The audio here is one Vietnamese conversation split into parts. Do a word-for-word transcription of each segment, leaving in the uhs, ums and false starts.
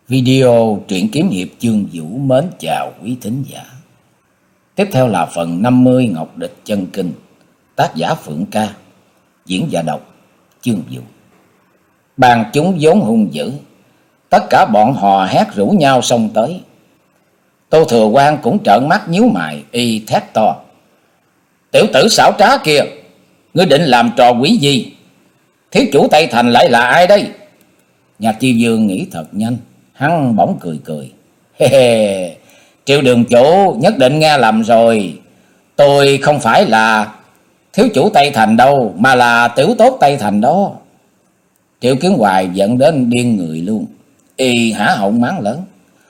Video truyện kiếm hiệp chương Vũ mến chào quý thính giả. Tiếp theo là phần năm mươi Ngọc Địch chân kinh, tác giả Phượng Ca, diễn giả đọc chương Vũ. Bàn chúng vốn hung dữ, tất cả bọn hò hét rủ nhau xông tới. Tô Thừa Quan cũng trợn mắt nhíu mày, y thét to: "Tiểu tử xảo trá kia, ngươi định làm trò quỷ gì? Thiếu chủ Tây Thành lại là ai đây?" Nhạc Chi Dương nghĩ thật nhanh, hắn bỗng cười cười. Hê hê, Triệu đường chủ nhất định nghe lầm rồi. Tôi không phải là thiếu chủ Tây Thành đâu, mà là tiểu tốt Tây Thành đó. Triệu Kiến Hoài giận đến điên người luôn. Y há họng mắng lớn: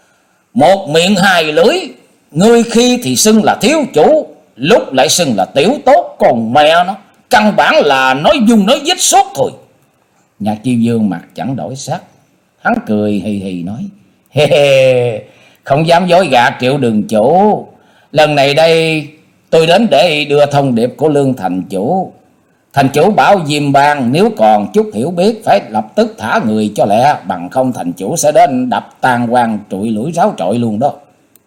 "Một miệng hai lưỡi, ngươi khi thì xưng là thiếu chủ, lúc lại xưng là tiểu tốt, còn mẹ nó, căn bản là nói dung nói dít suốt thôi." Nhạc Chi Dương mặt chẳng đổi sắc, hắn cười hì hì nói: "Hê hê, không dám dối gạt Triệu đường chủ. Lần này đây tôi đến để đưa thông điệp của Lương thành chủ. Thành chủ bảo Diêm Bang nếu còn chút hiểu biết phải lập tức thả người cho lẹ, bằng không thành chủ sẽ đến đập tan quan trụi lũi ráo trội luôn đó."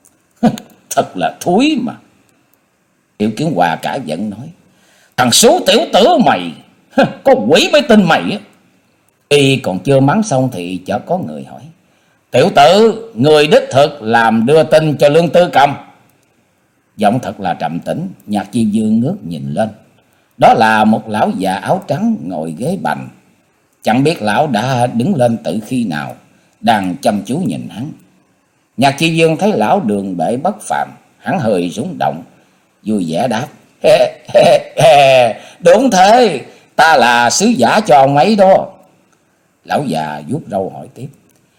Thật là thúi mà. Triệu Kiến Hòa cả giận nói: "Thằng số tiểu tử mày, có quỷ mới tin mày á." Y còn chưa mắng xong thì chợt có người hỏi: "Tiểu tử, người đích thực làm đưa tin cho Lương Tư Cầm?" Giọng thật là trầm tĩnh. Nhạc Chi Dương ngước nhìn lên, đó là một lão già áo trắng ngồi ghế bành. Chẳng biết lão đã đứng lên từ khi nào, đang chăm chú nhìn hắn. Nhạc Chi Dương thấy lão đường bệ bất phàm, hắn hơi rung động, vui vẻ đáp: "He, he, he, đúng thế, ta là sứ giả cho ông ấy đó." Lão già vuốt râu hỏi tiếp: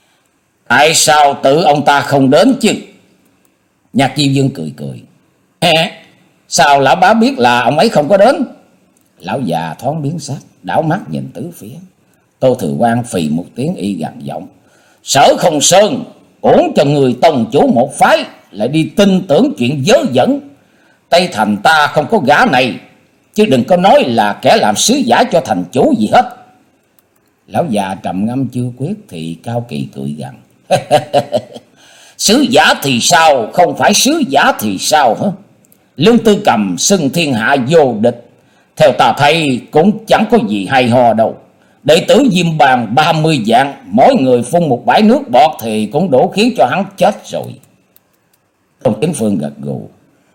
"Tại sao tự ông ta không đến chứ?" Nhạc Chi Dương cười cười: "He, sao lão bá biết là ông ấy không có đến?" Lão già thoáng biến sắc, đảo mắt nhìn tứ phía. Tô Thừa Quan phì một tiếng, y gằn giọng: "Sở Không Sơn, uổng cho người tông chủ một phái lại đi tin tưởng chuyện dớ dẫn. Tây Thành ta không có gã này, chứ đừng có nói là kẻ làm sứ giả cho thành chủ gì hết." Lão già trầm ngâm chưa quyết thì cao kỳ cười gằn: "Sứ giả thì sao, không phải sứ giả thì sao hả? Lương Tư Cầm xưng thiên hạ vô địch, theo ta thấy cũng chẳng có gì hay ho đâu. Đệ tử Diêm Bang ba mươi vạn, mỗi người phun một bãi nước bọt thì cũng đủ khiến cho hắn chết rồi." Tôn Chính Phương gật gù: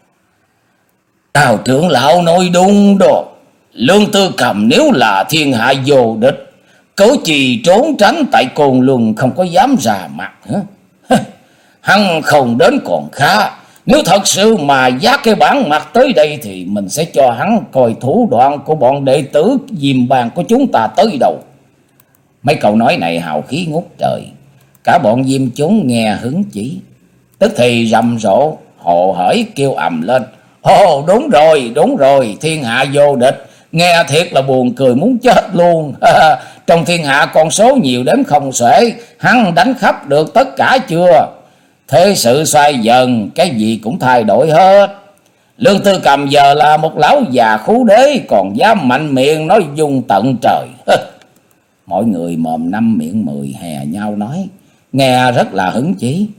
"Tào trưởng lão nói đúng đó. Lương Tư Cầm nếu là thiên hạ vô địch, cớ gì trốn tránh tại Côn Luân không có dám ra mặt hả? Hắn không đến còn khá, nếu thật sự mà dát cái bản mặt tới đây thì mình sẽ cho hắn coi thủ đoạn của bọn đệ tử Diêm Bang của chúng ta tới đâu." Mấy câu nói này hào khí ngút trời, cả bọn Diêm chúng nghe hứng chí, tức thì rầm rộ hồ hởi kêu ầm lên: "Ồ, đúng rồi, đúng rồi, thiên hạ vô địch, nghe thiệt là buồn cười muốn chết luôn. Trong thiên hạ con số nhiều đến không xuể, hắn đánh khắp được tất cả chưa? Thế sự xoay dần, cái gì cũng thay đổi hết. Lương Tư Cầm giờ là một lão già khú đế, còn dám mạnh miệng nói dung tận trời." Mọi người mồm năm miệng mười hè nhau nói, nghe rất là hứng chí,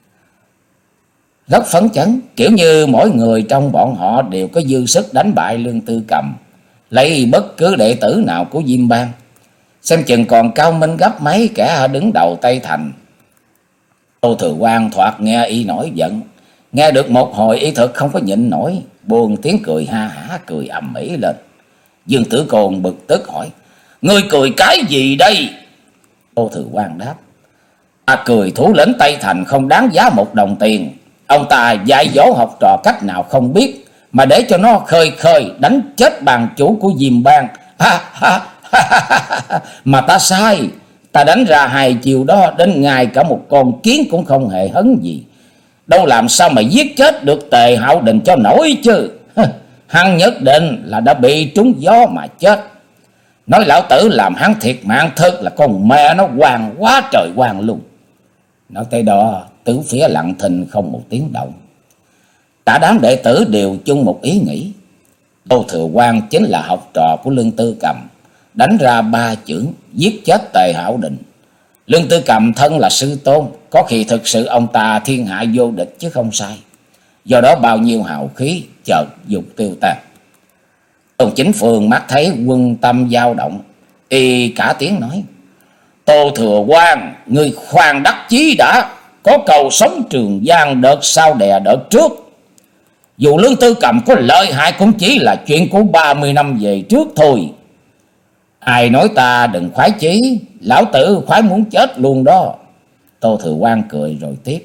rất phấn chấn, kiểu như mỗi người trong bọn họ đều có dư sức đánh bại Lương Tư Cầm, lấy bất cứ đệ tử nào của Diêm Bang. Xem chừng còn cao minh gấp mấy kẻ đứng đầu Tây Thành. Tô Thừa Quan thoạt nghe y nổi giận, nghe được một hồi y thực không có nhịn nổi, buông tiếng cười ha hả, cười ầm ĩ lên. Dương Tử Côn bực tức hỏi: "Ngươi cười cái gì đây?" Tô Thừa Quan đáp: "Ta cười thủ lĩnh Tây Thành không đáng giá một đồng tiền. Ông ta dạy dỗ học trò cách nào không biết, mà để cho nó khơi khơi đánh chết bàn chủ của Diêm Bang. Ha, ha, ha, ha. Mà ta sai, ta đánh ra hai chiều đó đến ngay cả một con kiến cũng không hề hấn gì. Đâu làm sao mà giết chết được Tề Hạo Đình cho nổi chứ. Hắn nhất định là đã bị trúng gió mà chết. Nói lão tử làm hắn thiệt mạng thật là con mẹ nó hoàng quá trời hoàng luôn." Nói tới đó, tứ phía lặng thinh không một tiếng động. Cả đám đệ tử đều chung một ý nghĩ: Tô Thừa Quan chính là học trò của Lương Tư Cầm, đánh ra ba chưởng giết chết Tề Hạo Đình. Lương Tư Cầm thân là sư tôn, có khi thực sự ông ta thiên hạ vô địch chứ không sai. Do đó bao nhiêu hào khí chợt dục tiêu tan. Tôn Chính Phương mắt thấy quân tâm dao động, y cả tiếng nói: Tô Thừa Quan, người khoan đắc chí đã. Có cầu sống Trường Giang đợt sau đè đợt trước. Dù Lương Tư Cầm có lợi hại cũng chỉ là chuyện của ba mươi năm về trước thôi. Ai nói ta đừng khoái chí, lão tử khoái muốn chết luôn đó. Tô Thừa Quan cười rồi tiếp: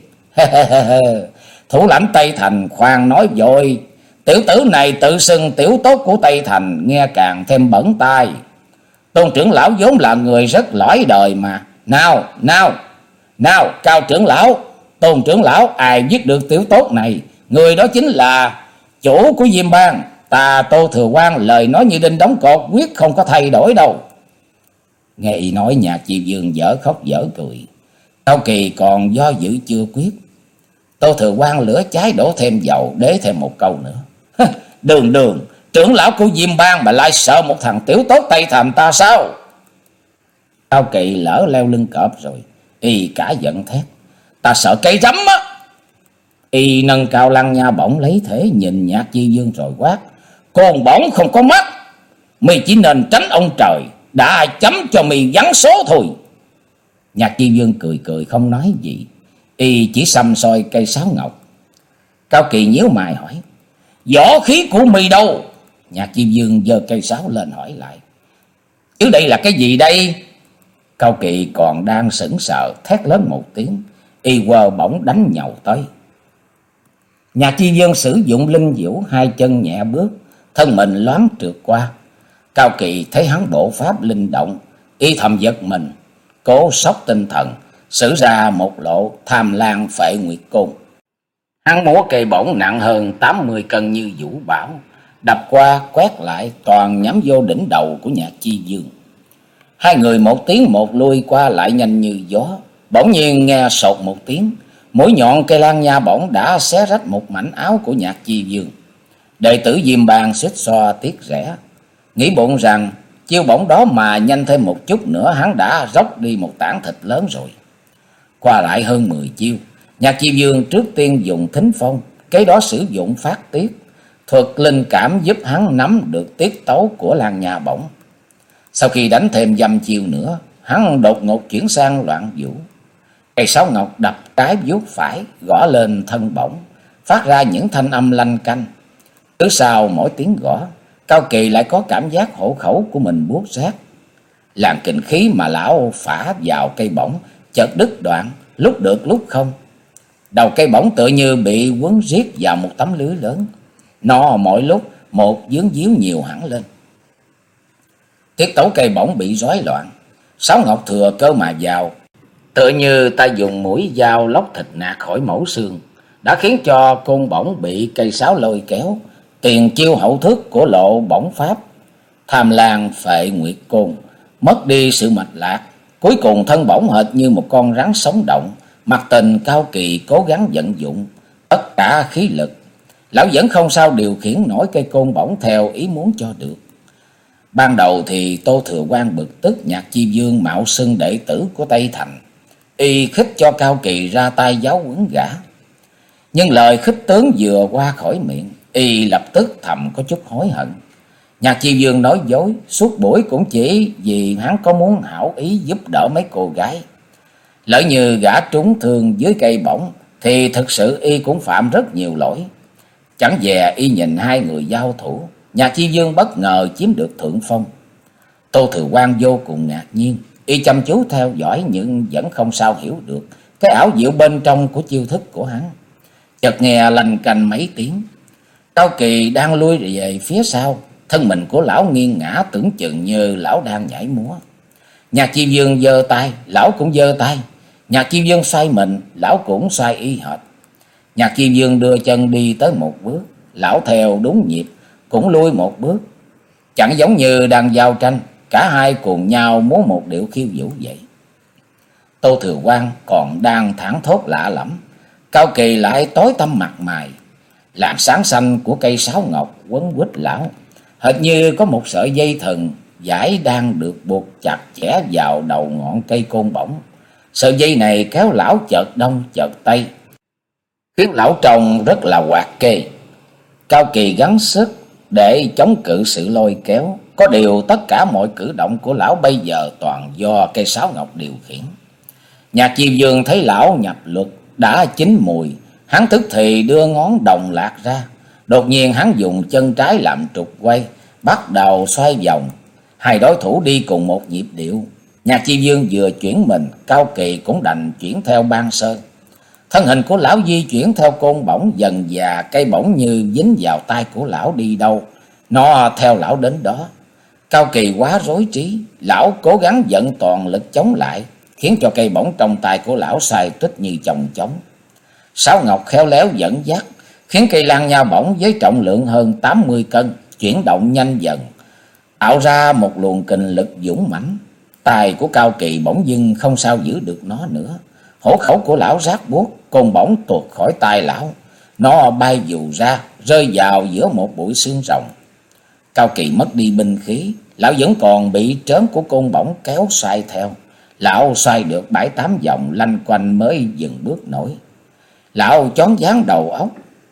Thủ lãnh Tây Thành khoan nói vội. Tiểu tử này tự xưng tiểu tốt của Tây Thành, nghe càng thêm bẩn tai. Tôn trưởng lão vốn là người rất lõi đời mà. Nào, nào, nào, Cao trưởng lão, Tôn trưởng lão, ai giết được tiểu tốt này? Người đó chính là chủ của Diêm Bang. Ta Tô Thừa Quan lời nói như đinh đóng cột, quyết không có thay đổi đâu. Nghe y nói, Nhạc Chi Vương dở khóc dở cười. Cao Kỳ còn do dự chưa quyết. Tô Thừa Quan lửa cháy đổ thêm dầu, đế thêm một câu nữa: Đường đường, trưởng lão của Diêm Bang mà lại sợ một thằng tiểu tốt Tây Thành ta sao? Cao Kỳ lỡ leo lưng cọp rồi, y cả giận thét: Ta sợ cây rắm á! Y nâng cao lăng nha bổng lấy thể nhìn Nhạc Chi Vương rồi quát: Côn bổng không có mắt, mày chỉ nên tránh ông trời, đã chấm cho mày vắng số thôi. Nhạc Chi Vương cười cười không nói gì, y chỉ xăm soi cây sáo ngọc. Cao Kỳ nhíu mày hỏi: Võ khí của mày đâu? Nhạc Chi Vương giơ cây sáo lên hỏi lại: Chứ đây là cái gì đây? Cao Kỳ còn đang sững sờ, thét lớn một tiếng, y quơ bổng đánh nhầu tới. Nhạc Chi Vương sử dụng linh diễu, hai chân nhẹ bước, thân mình loáng trượt qua. Cao Kỳ thấy hắn bộ pháp linh động, y thầm giật mình, cố sốc tinh thần, sử ra một lộ Tham Lang Phệ Nguyệt Côn. Hắn múa cây bổng nặng hơn tám mươi cân như vũ bão, đập qua quét lại toàn nhắm vô đỉnh đầu của Nhạc Chi Vương. Hai người một tiếng một lui qua lại nhanh như gió. Bỗng nhiên nghe sột một tiếng, mũi nhọn cây lan nha bổng đã xé rách một mảnh áo của Nhạc Chi Vương. Đệ tử Diêm Bang suýt xoa tiếc rẻ, nghĩ bụng rằng chiêu bổng đó mà nhanh thêm một chút nữa hắn đã róc đi một tảng thịt lớn rồi. Qua lại hơn mười chiêu, Nhạc Chi Vương trước tiên dùng thính phong, kế đó sử dụng phát tiết, thuật linh cảm giúp hắn nắm được tiết tấu của lan nha bổng. Sau khi đánh thêm dăm chiêu nữa, hắn đột ngột chuyển sang loạn vũ. Cây sáo ngọc đập trái vuốt phải, gõ lên thân bổng, phát ra những thanh âm lanh canh. Cứ sau mỗi tiếng gõ, Cao Kỳ lại có cảm giác hổ khẩu của mình buốt rát. Làn kình khí mà lão phả vào cây bổng chợt đứt đoạn, lúc được lúc không. Đầu cây bổng tựa như bị quấn riết vào một tấm lưới lớn, nó mỗi lúc một vướng víu nhiều hẳn lên. Tiết tấu cây bổng bị rối loạn, Sáo Ngọc thừa cơ mà vào, tựa như ta dùng mũi dao lóc thịt nạc khỏi mẫu xương, đã khiến cho côn bổng bị cây sáo lôi kéo. Tiền chiêu hậu thức của lộ bổng pháp Tham Lang Phệ Nguyệt Côn mất đi sự mạch lạc, cuối cùng thân bổng hệt như một con rắn sống động. Mặt tình Cao Kỳ cố gắng vận dụng tất cả khí lực, lão vẫn không sao điều khiển nổi cây côn bổng theo ý muốn cho được. Ban đầu thì Tô Thừa Quan bực tức Nhạc Chi Vương mạo xưng đệ tử của Tây Thành, y khích cho Cao Kỳ ra tay giáo huấn gã. Nhưng lời khích tướng vừa qua khỏi miệng, y lập tức thầm có chút hối hận. Nhạc Chi Vương nói dối suốt buổi cũng chỉ vì hắn có muốn hảo ý giúp đỡ mấy cô gái. Lỡ như gã trúng thương dưới cây bổng thì thực sự y cũng phạm rất nhiều lỗi. Chẳng dè y nhìn hai người giao thủ, Nhạc Chi Vương bất ngờ chiếm được thượng phong. Tô Thừa Quan vô cùng ngạc nhiên, y chăm chú theo dõi nhưng vẫn không sao hiểu được cái ảo diệu bên trong của chiêu thức của hắn. Chợt nghe lanh canh mấy tiếng, Cao Kỳ đang lui về phía sau, thân mình của lão nghiêng ngã tưởng chừng như lão đang nhảy múa. Nhạc Chi Vương giơ tay, lão cũng giơ tay. Nhạc Chi Vương xoay mình, lão cũng xoay y hệt. Nhạc Chi Vương đưa chân đi tới một bước, lão theo đúng nhịp cũng lui một bước. Chẳng giống như đang giao tranh, cả hai cùng nhau múa một điệu khiêu vũ vậy. Tô Thừa Quan còn đang thảng thốt lạ lẫm, Cao Kỳ lại tối tăm mặt mày. Làn sáng xanh của cây sáo ngọc quấn quýt lão, hệt như có một sợi dây thừng dải đang được buộc chặt chẽ vào đầu ngọn cây côn bổng. Sợi dây này kéo lão chợt đông chợt tây, khiến lão trông rất là hoạt kê. Cao Kỳ gắng sức để chống cự sự lôi kéo, có điều tất cả mọi cử động của lão bây giờ toàn do cây sáo ngọc điều khiển. Nhạc Diêm Vương thấy lão nhập luật đã chín mùi, hắn tức thì đưa ngón đồng lạc ra. Đột nhiên hắn dùng chân trái làm trục quay, bắt đầu xoay vòng. Hai đối thủ đi cùng một nhịp điệu. Nhạc Diêm Vương vừa chuyển mình, Cao Kỳ cũng đành chuyển theo ban sơ. Thân hình của lão di chuyển theo côn bổng dần dà, cây bổng như dính vào tay của lão đi đâu, nó theo lão đến đó. Cao Kỳ quá rối trí, lão cố gắng vận toàn lực chống lại, khiến cho cây bổng trong tay của lão xoay tít như chồng chóng. Sáo ngọc khéo léo dẫn dắt, khiến cây lan nha bổng với trọng lượng hơn tám mươi cân chuyển động nhanh dần, tạo ra một luồng kình lực dũng mãnh. Tài của Cao Kỳ bỗng dưng không sao giữ được nó nữa. Hổ khẩu của lão rát buốt, côn bổng tuột khỏi tay lão, nó bay dù ra, rơi vào giữa một bụi xương rồng. Cao Kỳ mất đi binh khí, lão vẫn còn bị trớn của côn bổng kéo xoay theo. Lão xoay được bảy tám vòng lanh quanh mới dừng bước nổi. Lão choáng váng đầu óc,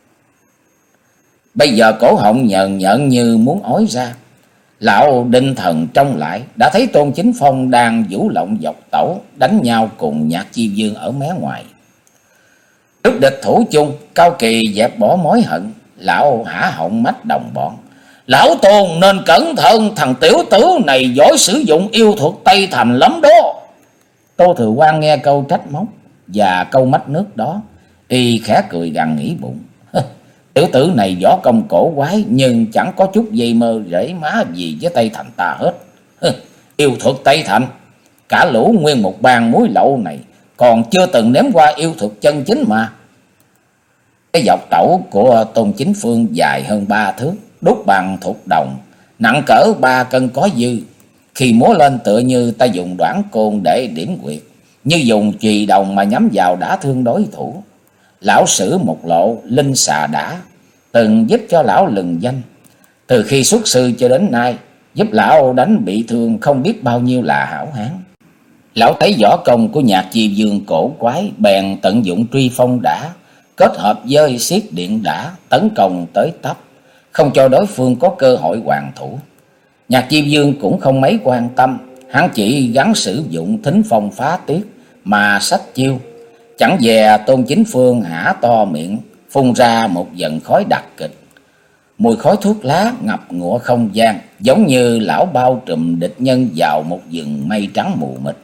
bây giờ cổ họng nhờn nhợn như muốn ói ra. Lão định thần trông lại, đã thấy Tôn Chính Phong đang vũ lộng dọc tẩu, đánh nhau cùng Nhạc Diêm Vương ở mé ngoài. Trước địch thủ chung, Cao Kỳ dẹp bỏ mối hận, lão hả họng mắt đồng bọn. Lão Tôn nên cẩn thận, thằng tiểu tử này giỏi sử dụng yêu thuật Tây Thành lắm đó. Tô Thừa Quan nghe câu trách móc và câu mách nước đó, y khẽ cười gằn nghĩ bụng. Tiểu tử này võ công cổ quái, nhưng chẳng có chút dây mơ rễ má gì với Tây Thành ta hết. Yêu thuật Tây Thành, cả lũ nguyên một bàn muối lậu này còn chưa từng nếm qua yêu thuật chân chính mà. Cái dọc tẩu của Tôn Chính Phương dài hơn ba thước, đúc bằng thục đồng, nặng cỡ ba cân có dư. Khi múa lên tựa như ta dùng đoản côn để điểm quyệt, như dùng chùy đồng mà nhắm vào đã thương đối thủ. Lão sử một lộ linh xà đã từng giúp cho lão lừng danh. Từ khi xuất sư cho đến nay, giúp lão đánh bị thương không biết bao nhiêu là hảo hán. Lão thấy võ công của Nhạc Diêm Vương cổ quái, bèn tận dụng truy phong đã, kết hợp với xiết điện đã, tấn công tới tấp, không cho đối phương có cơ hội hoàn thủ. Nhạc Diêm Vương cũng không mấy quan tâm, hắn chỉ gắng sử dụng thính phong phá tuyết mà sách chiêu. Chẳng dè Tôn Chính Phương hả to miệng, phun ra một dần khói đặc kịch. Mùi khói thuốc lá ngập ngụa không gian, giống như lão bao trùm địch nhân vào một vầng mây trắng mù mịt.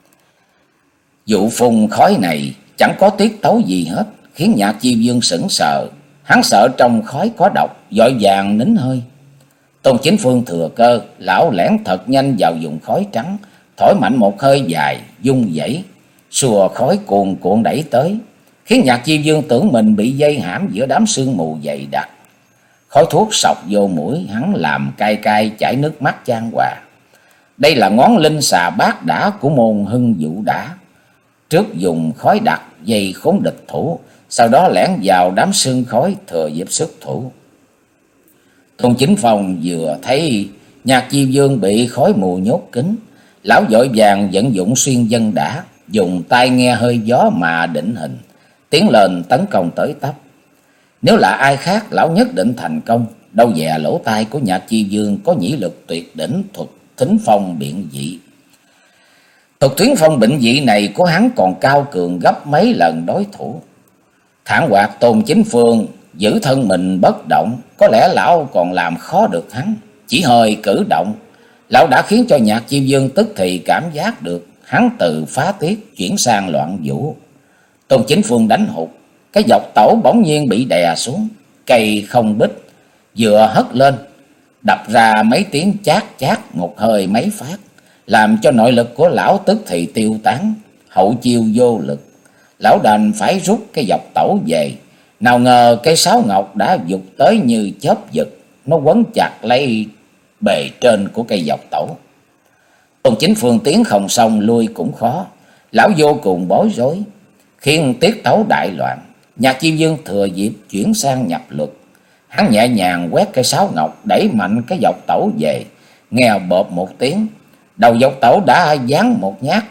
Vụ phun khói này chẳng có tiết tấu gì hết, khiến Nhạc Diêm Vương sững sờ. Hắn sợ trong khói có độc, vội vàng nín hơi. Tôn Chính Phương thừa cơ, lão lẻn thật nhanh vào vùng khói trắng, thổi mạnh một hơi dài, vung vẩy, xùa khói cuồn cuộn đẩy tới, khiến Nhạc Diêm Vương tưởng mình bị dây hãm giữa đám sương mù dày đặc. Khói thuốc sộc vô mũi, hắn làm cay cay chảy nước mắt chan hòa. Đây là ngón linh xà bát đã của môn Hưng Vũ đã. Trước dùng khói đặc dây khốn địch thủ, sau đó lẻn vào đám sương khói thừa dịp xuất thủ. Tôn Chính Phong vừa thấy Nhạc Diêm Vương bị khói mù nhốt kín, lão vội vàng vận dụng xuyên dân đã, dùng tai nghe hơi gió mà định hình, tiến lên tấn công tới tấp. Nếu là ai khác, lão nhất định thành công. Đâu dè lỗ tai của Nhạc Diêm Vương có nhĩ lực tuyệt đỉnh thuật thính phong biện dị. Thuật thính phong biện dị này của hắn còn cao cường gấp mấy lần đối thủ. Thản hoạt Tôn Chính Phương giữ thân mình bất động, có lẽ lão còn làm khó được hắn. Chỉ hơi cử động, lão đã khiến cho Nhạc Diêm Vương tức thì cảm giác được hắn từ phá tiết chuyển sang loạn vũ. Tôn Chính Phương đánh hụt, cái dọc tẩu bỗng nhiên bị đè xuống, cây không bích vừa hất lên, đập ra mấy tiếng chát chát một hơi mấy phát, làm cho nội lực của lão tức thì tiêu tán, hậu chiêu vô lực. Lão đành phải rút cái dọc tẩu về. Nào ngờ cây sáo ngọc đã vụt tới như chớp giật, nó quấn chặt lấy bề trên của cây dọc tẩu. Tôn Chính Phương tiến không xong lui cũng khó, lão vô cùng bối rối, khiến tiết tấu đại loạn. Nhạc Diêm Vương thừa dịp chuyển sang nhập luật, hắn nhẹ nhàng quét cây sáo ngọc, đẩy mạnh cái dọc tẩu về. Nghe bộp một tiếng, đầu dọc tẩu đã giáng một nhát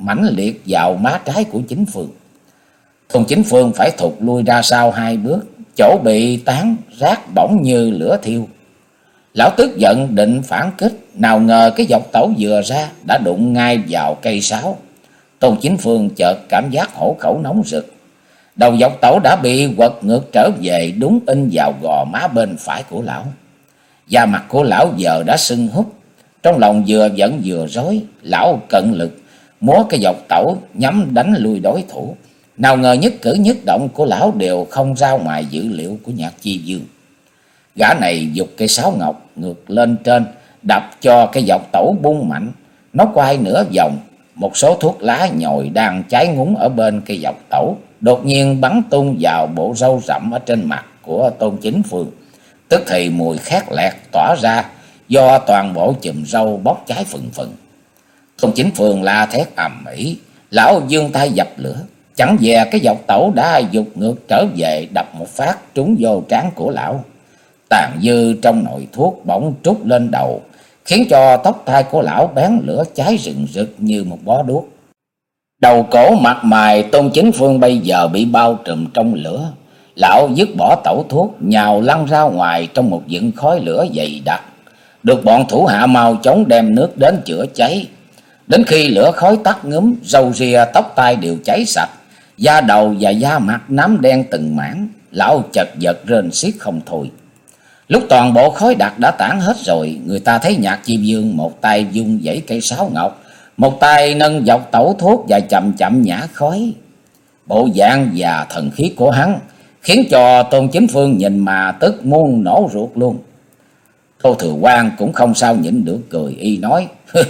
mãnh liệt vào má trái của Chính Phương. Tôn Chính Phương phải thụt lui ra sau hai bước, chỗ bị tán rát bỏng như lửa thiêu. Lão tức giận định phản kích, nào ngờ cái dọc tẩu vừa ra đã đụng ngay vào cây sáo. Tôn Chính Phương chợt cảm giác hổ khẩu nóng rực. Đầu dọc tẩu đã bị quật ngược trở về, đúng in vào gò má bên phải của lão. Da mặt của lão giờ đã sưng húp, trong lòng vừa giận vừa rối. Lão cận lực múa cái dọc tẩu nhắm đánh lui đối thủ. Nào ngờ nhất cử nhất động của lão đều không ra ngoài dữ liệu của Nhạc Chi Dương. Gã này giục cây sáo ngọc ngược lên trên, đập cho cái dọc tẩu bung mạnh. Nó quay nửa vòng, một số thuốc lá nhồi đang cháy ngúng ở bên cây dọc tẩu đột nhiên bắn tung vào bộ râu rậm ở trên mặt của Tôn Chính Phương. Tức thì mùi khét lẹt tỏa ra do toàn bộ chùm râu bốc cháy phừng phừng. Tôn Chính Phương la thét ầm ĩ, lão giương tay dập lửa. Chẳng dè cái dọc tẩu đã giục ngược trở về, đập một phát trúng vô trán của lão. Tàn dư trong nồi thuốc bỗng trút lên đầu, khiến cho tóc tai của lão bén lửa cháy rừng rực như một bó đuốc. Đầu cổ mặt mày Tôn Chính Phương bây giờ bị bao trùm trong lửa. Lão dứt bỏ tẩu thuốc, nhào lăn ra ngoài trong một vũng khói lửa dày đặc. Được bọn thủ hạ mau chóng đem nước đến chữa cháy. Đến khi lửa khói tắt ngúm, râu ria tóc tai đều cháy sạch, da đầu và da mặt nám đen từng mảng. Lão chật vật rên xiết không thôi. Lúc toàn bộ khói đặc đã tản hết rồi, người ta thấy Nhạc Chi Dương một tay vung vẩy cây sáo ngọc, một tay nâng dọc tẩu thuốc và chậm chậm nhả khói. Bộ dạng và thần khí của hắn khiến cho Tôn Chính Phương nhìn mà tức muốn nổ ruột luôn. Tô Thừa Quang cũng không sao nhịn được cười, y nói: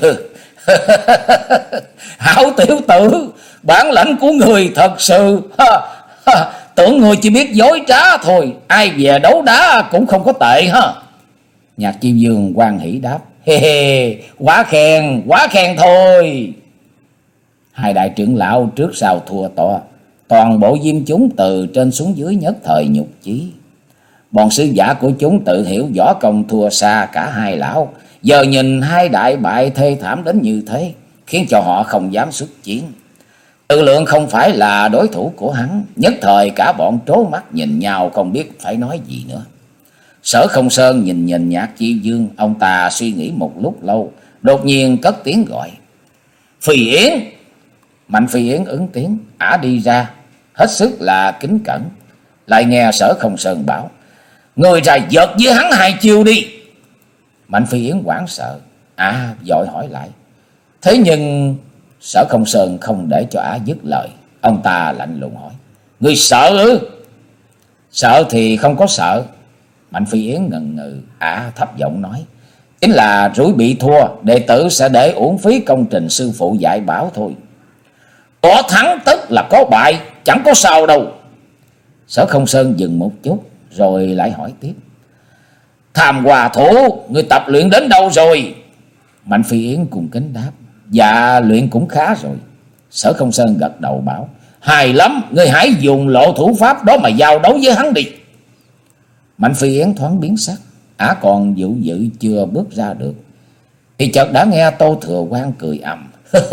Hảo tiểu tử, bản lãnh của người thật sự ha, ha, tưởng người chỉ biết dối trá thôi, ai về đấu đá cũng không có tệ ha. Nhạc Chi Dương hoan hỉ đáp: Hê hê, quá khen, quá khen thôi. Hai đại trưởng lão trước sau thua to, toàn bộ diêm chúng từ trên xuống dưới nhất thời nhục chí. Bọn sứ giả của chúng tự hiểu võ công thua xa cả hai lão, giờ nhìn hai đại bại thê thảm đến như thế, khiến cho họ không dám xuất chiến. Tự lượng không phải là đối thủ của hắn, nhất thời cả bọn trố mắt nhìn nhau không biết phải nói gì nữa. Sở Không Sơn nhìn nhìn Nhạc Chi Dương, ông ta suy nghĩ một lúc lâu, đột nhiên cất tiếng gọi: Phi Yến! Mạnh Phi Yến ứng tiếng, ả đi ra, hết sức là kính cẩn. Lại nghe Sở Không Sơn bảo: Người ra giật với hắn hai chiêu đi. Mạnh Phi Yến hoảng sợ, ả vội hỏi lại. Thế nhưng Sở Không Sơn không để cho ả dứt lời, ông ta lạnh lùng hỏi: Người sợ ư? Sợ thì không có sợ. Mạnh Phi Yến ngần ngừ, ả thấp giọng nói: Chính là rủi bị thua, đệ tử sẽ để uổng phí công trình sư phụ dạy bảo thôi. Có thắng tức là có bại, chẳng có sao đâu. Sở Không Sơn dừng một chút rồi lại hỏi tiếp: Tham Hòa Thủ, người tập luyện đến đâu rồi? Mạnh Phi Yến cùng kính đáp: Dạ luyện cũng khá rồi. Sở Không Sơn gật đầu bảo: Hay lắm, người hãy dùng lộ thủ pháp đó mà giao đấu với hắn đi. Mạnh Phi Yến thoáng biến sắc, ả còn dự dự chưa bước ra được, thì chợt đã nghe Tô Thừa Quang cười ầm: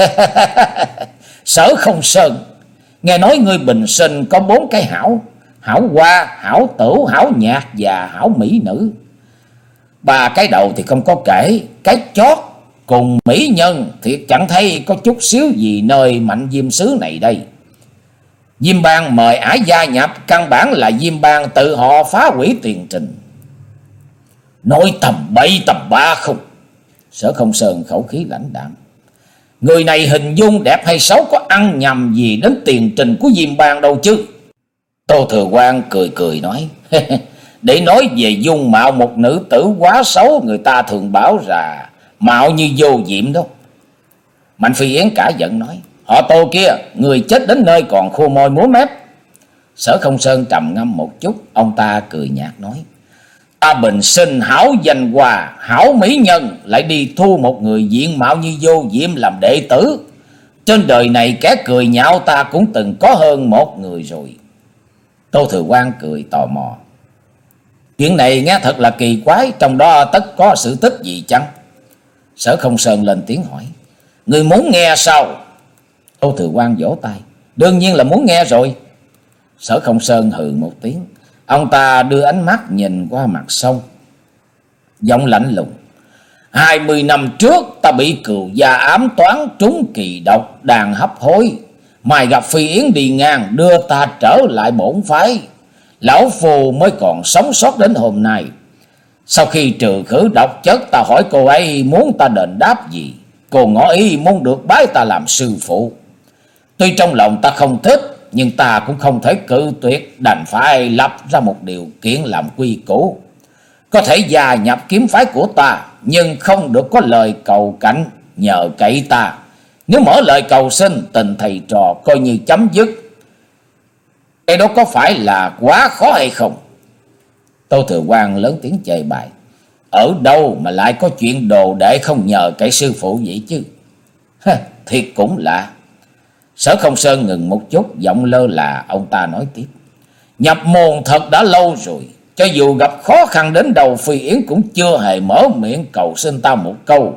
Sở Không Sơn, nghe nói ngươi bình sinh có bốn cái hảo: hảo hoa, hảo tửu, hảo nhạc và hảo mỹ nữ. Ba cái đầu thì không có kể, cái chót cùng mỹ nhân thiệt chẳng thấy có chút xíu gì nơi Mạnh Diêm xứ này đây. Diêm Bang mời ả gia nhập, căn bản là Diêm Bang tự họ phá hủy tiền trình. Nói tầm bậy tầm ba không? Sở Không Sơn khẩu khí lãnh đạm: Người này hình dung đẹp hay xấu có ăn nhầm gì đến tiền trình của Diêm Bang đâu chứ. Tô Thừa Quang cười cười nói: Để nói về dung mạo một nữ tử quá xấu, người ta thường bảo là mạo như vô diệm đó. Mạnh Phi Yến cả giận nói: Họ Tô kia, người chết đến nơi còn khô môi múa mép. Sở Không Sơn trầm ngâm một chút, ông ta cười nhạt nói: Ta bình sinh hảo danh hòa, hảo mỹ nhân, lại đi thu một người diện mạo như vô diệm làm đệ tử. Trên đời này kẻ cười nhạo ta cũng từng có hơn một người rồi. Tô Thừa Quang cười tò mò: Chuyện này nghe thật là kỳ quái, trong đó tất có sự tích gì chăng? Sở Không Sơn lên tiếng hỏi: Người muốn nghe sao? Tô Thừa Quang vỗ tay. Đương nhiên là muốn nghe rồi. Sở Không Sơn hừ một tiếng. Ông ta đưa ánh mắt nhìn qua mặt sông, giọng lạnh lùng. Hai mươi năm trước ta bị cừu gia ám toán trúng kỳ độc đàn hấp hối. Mai gặp Phi Yến đi ngang đưa ta trở lại bổn phái. Lão phù mới còn sống sót đến hôm nay. Sau khi trừ khử độc chất, ta hỏi cô ấy muốn ta đền đáp gì. Cô ngỏ ý muốn được bái ta làm sư phụ. Tuy trong lòng ta không thích, nhưng ta cũng không thể cự tuyệt, đành phải lập ra một điều kiện làm quy củ. Có thể gia nhập kiếm phái của ta, nhưng không được có lời cầu cạnh nhờ cậy ta. Nếu mở lời cầu xin, tình thầy trò coi như chấm dứt. Cái đó có phải là quá khó hay không? Tô Thừa Quang lớn tiếng chê bai. Ở đâu mà lại có chuyện đồ đệ không nhờ cậy sư phụ vậy chứ? Hả, thiệt cũng lạ. Sở Không Sơn ngừng một chút, giọng lơ là ông ta nói tiếp. Nhập môn thật đã lâu rồi. Cho dù gặp khó khăn đến đầu, Phi Yến cũng chưa hề mở miệng cầu xin ta một câu.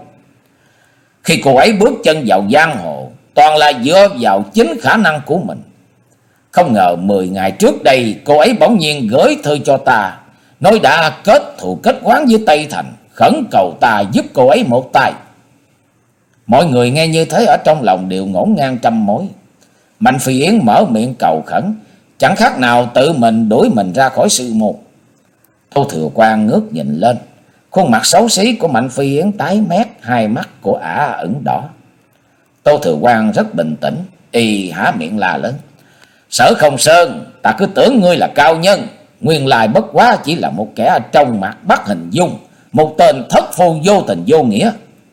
Khi cô ấy bước chân vào giang hồ, toàn là dựa vào chính khả năng của mình. Không ngờ mười ngày trước đây, cô ấy bỗng nhiên gửi thư cho ta, nói đã kết thù kết oán với Tây Thành, khẩn cầu ta giúp cô ấy một tay. Mọi người nghe như thế ở trong lòng đều ngổn ngang trăm mối. Mạnh Phi Yến mở miệng cầu khẩn, chẳng khác nào tự mình đuổi mình ra khỏi sư môn. Tô Thừa Quang ngước nhìn lên, khuôn mặt xấu xí của Mạnh Phi Yến tái mét, hai mắt của ả ửng đỏ. Tô Thừa Quang rất bình tĩnh, y há miệng la lớn. Sở Không Sơn, ta cứ tưởng ngươi là cao nhân, nguyên lai bất quá chỉ là một kẻ trong mặt bắt hình dung, một tên thất phu vô tình vô nghĩa.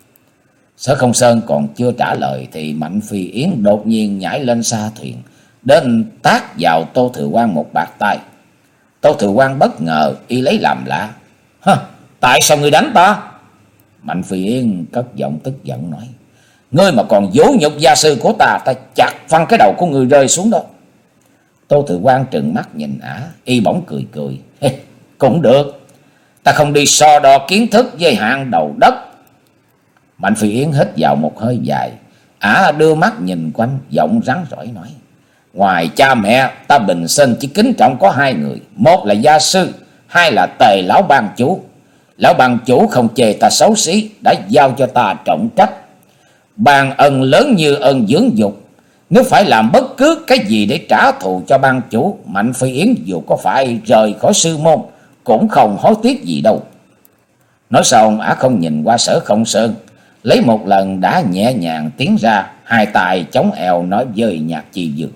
Sở Không Sơn còn chưa trả lời thì Mạnh Phi Yến đột nhiên nhảy lên xa thuyền, đến tát vào Tô Thừa Quang một bạt tay. Tô Thừa Quang bất ngờ, y lấy làm lạ. Hả, tại sao ngươi đánh ta? Mạnh Phi Yến cất giọng tức giận nói. Ngươi mà còn dỗ nhục gia sư của ta, ta chặt phăng cái đầu của ngươi rơi xuống đó. Tô Thừa Quang trừng mắt nhìn ả, y bỗng cười cười. Cũng được, ta không đi so đo kiến thức với hạng đầu đất. Mạnh Phi Yến hít vào một hơi dài, ả đưa mắt nhìn quanh, giọng rắn rỏi nói. Ngoài cha mẹ, ta bình sinh chỉ kính trọng có hai người. Một là gia sư, hai là Tề lão ban chủ. Lão ban chủ không chê ta xấu xí, đã giao cho ta trọng trách. Ban ân lớn như ân dưỡng dục. Nếu phải làm bất cứ cái gì để trả thù cho ban chủ, Mạnh Phi Yến dù có phải rời khỏi sư môn cũng không hối tiếc gì đâu. Nói xong, ả không nhìn qua Sở Không Sơn, lấy một lần đã nhẹ nhàng tiến ra, hai tay chống eo nói với Nhạc Chi Dương.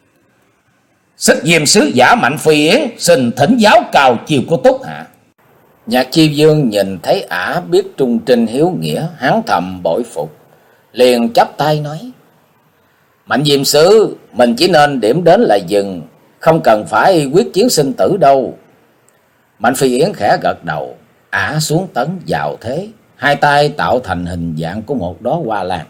Xích Diêm sứ giả Mạnh Phi Yến xin thỉnh giáo cao chiều của Túc hạ. Nhạc Chi Dương nhìn thấy ả biết trung trinh hiếu nghĩa, hắn thầm bội phục, liền chắp tay nói. Mạnh Diêm sứ, mình chỉ nên điểm đến là dừng, không cần phải quyết chiến sinh tử đâu. Mạnh Phi Yến khẽ gật đầu, ả xuống tấn vào thế, hai tay tạo thành hình dạng của một đóa hoa lan.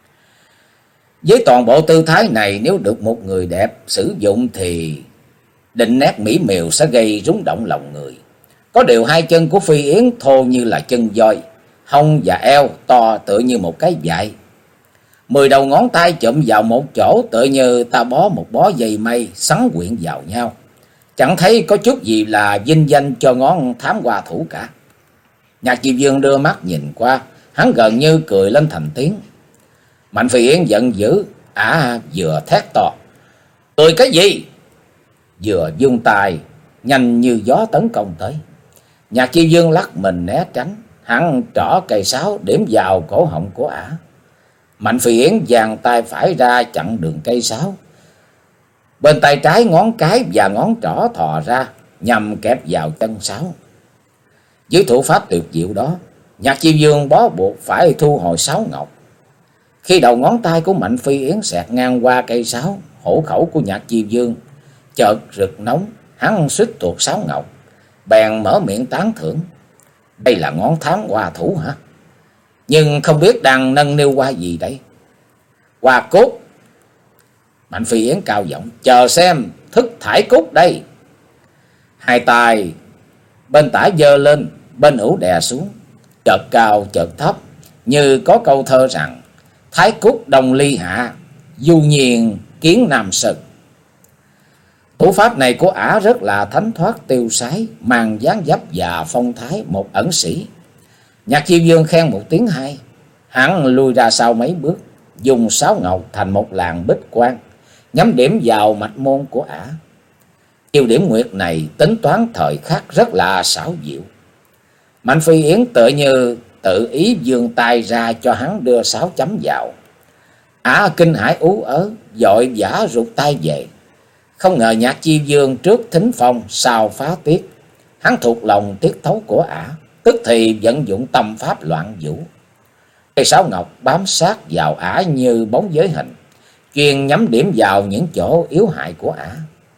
Với toàn bộ tư thái này, nếu được một người đẹp sử dụng thì định nét mỹ miều sẽ gây rung động lòng người. Có điều hai chân của Phi Yến thô như là chân voi, hông và eo to tựa như một cái vại. Mười đầu ngón tay chụm vào một chỗ tựa như ta bó một bó dây mây sắn quyện vào nhau. Chẳng thấy có chút gì là vinh danh cho ngón thám hoa thủ cả. Nhạc Chi Dương đưa mắt nhìn qua, hắn gần như cười lên thành tiếng. Mạnh Phi Yến giận dữ, ả à, vừa thét to. Cười cái gì? Vừa vung tay, nhanh như gió tấn công tới. Nhạc Chi Dương lắc mình né tránh, hắn trỏ cây sáo điểm vào cổ họng của ả. Mạnh Phi Yến giang tay phải ra chặn đường cây sáo. Bên tay trái ngón cái và ngón trỏ thò ra nhằm kẹp vào chân sáo. Dưới thủ pháp tuyệt diệu đó, Nhạc Chi Dương bó buộc phải thu hồi sáo ngọc. Khi đầu ngón tay của Mạnh Phi Yến xẹt ngang qua cây sáo, hổ khẩu của Nhạc Chi Dương chợt rực nóng, hắn suýt tuột sáo ngọc, bèn mở miệng tán thưởng. Đây là ngón thám hoa thủ hả? Nhưng không biết đang nâng niu hoa gì đây? Hoa cốt. Mạnh Phi Yến cao giọng, chờ xem thức thải cốt đây. Hai tay bên tả giơ lên, bên hữu đè xuống, chợt cao chợt thấp, như có câu thơ rằng thái cúc đồng ly hạ, Du nhiên kiến Nam Sơn. Thủ pháp này của ả rất là thánh thoát tiêu sái, mang dáng dấp và phong thái một ẩn sĩ. Nhạc Chi Dương khen một tiếng hay, hắn lui ra sau mấy bước, dùng sáo ngọc thành một làn bích quang, nhắm điểm vào mạch môn của ả. Chiêu điểm nguyệt này tính toán thời khắc rất là xảo diệu. Mạnh Phi Yến tự như tự ý vươn tay ra cho hắn đưa sáo chấm vào. Ả kinh hãi ú ớ, vội vã rụt tay về. Không ngờ Nhạc Chi Dương trước thính phong, sau phá tiết. Hắn thuộc lòng tiết thấu của ả, tức thì vận dụng tâm pháp loạn vũ. Cây sáo ngọc bám sát vào ả như bóng giới hình, chuyên nhắm điểm vào những chỗ yếu hại của ả.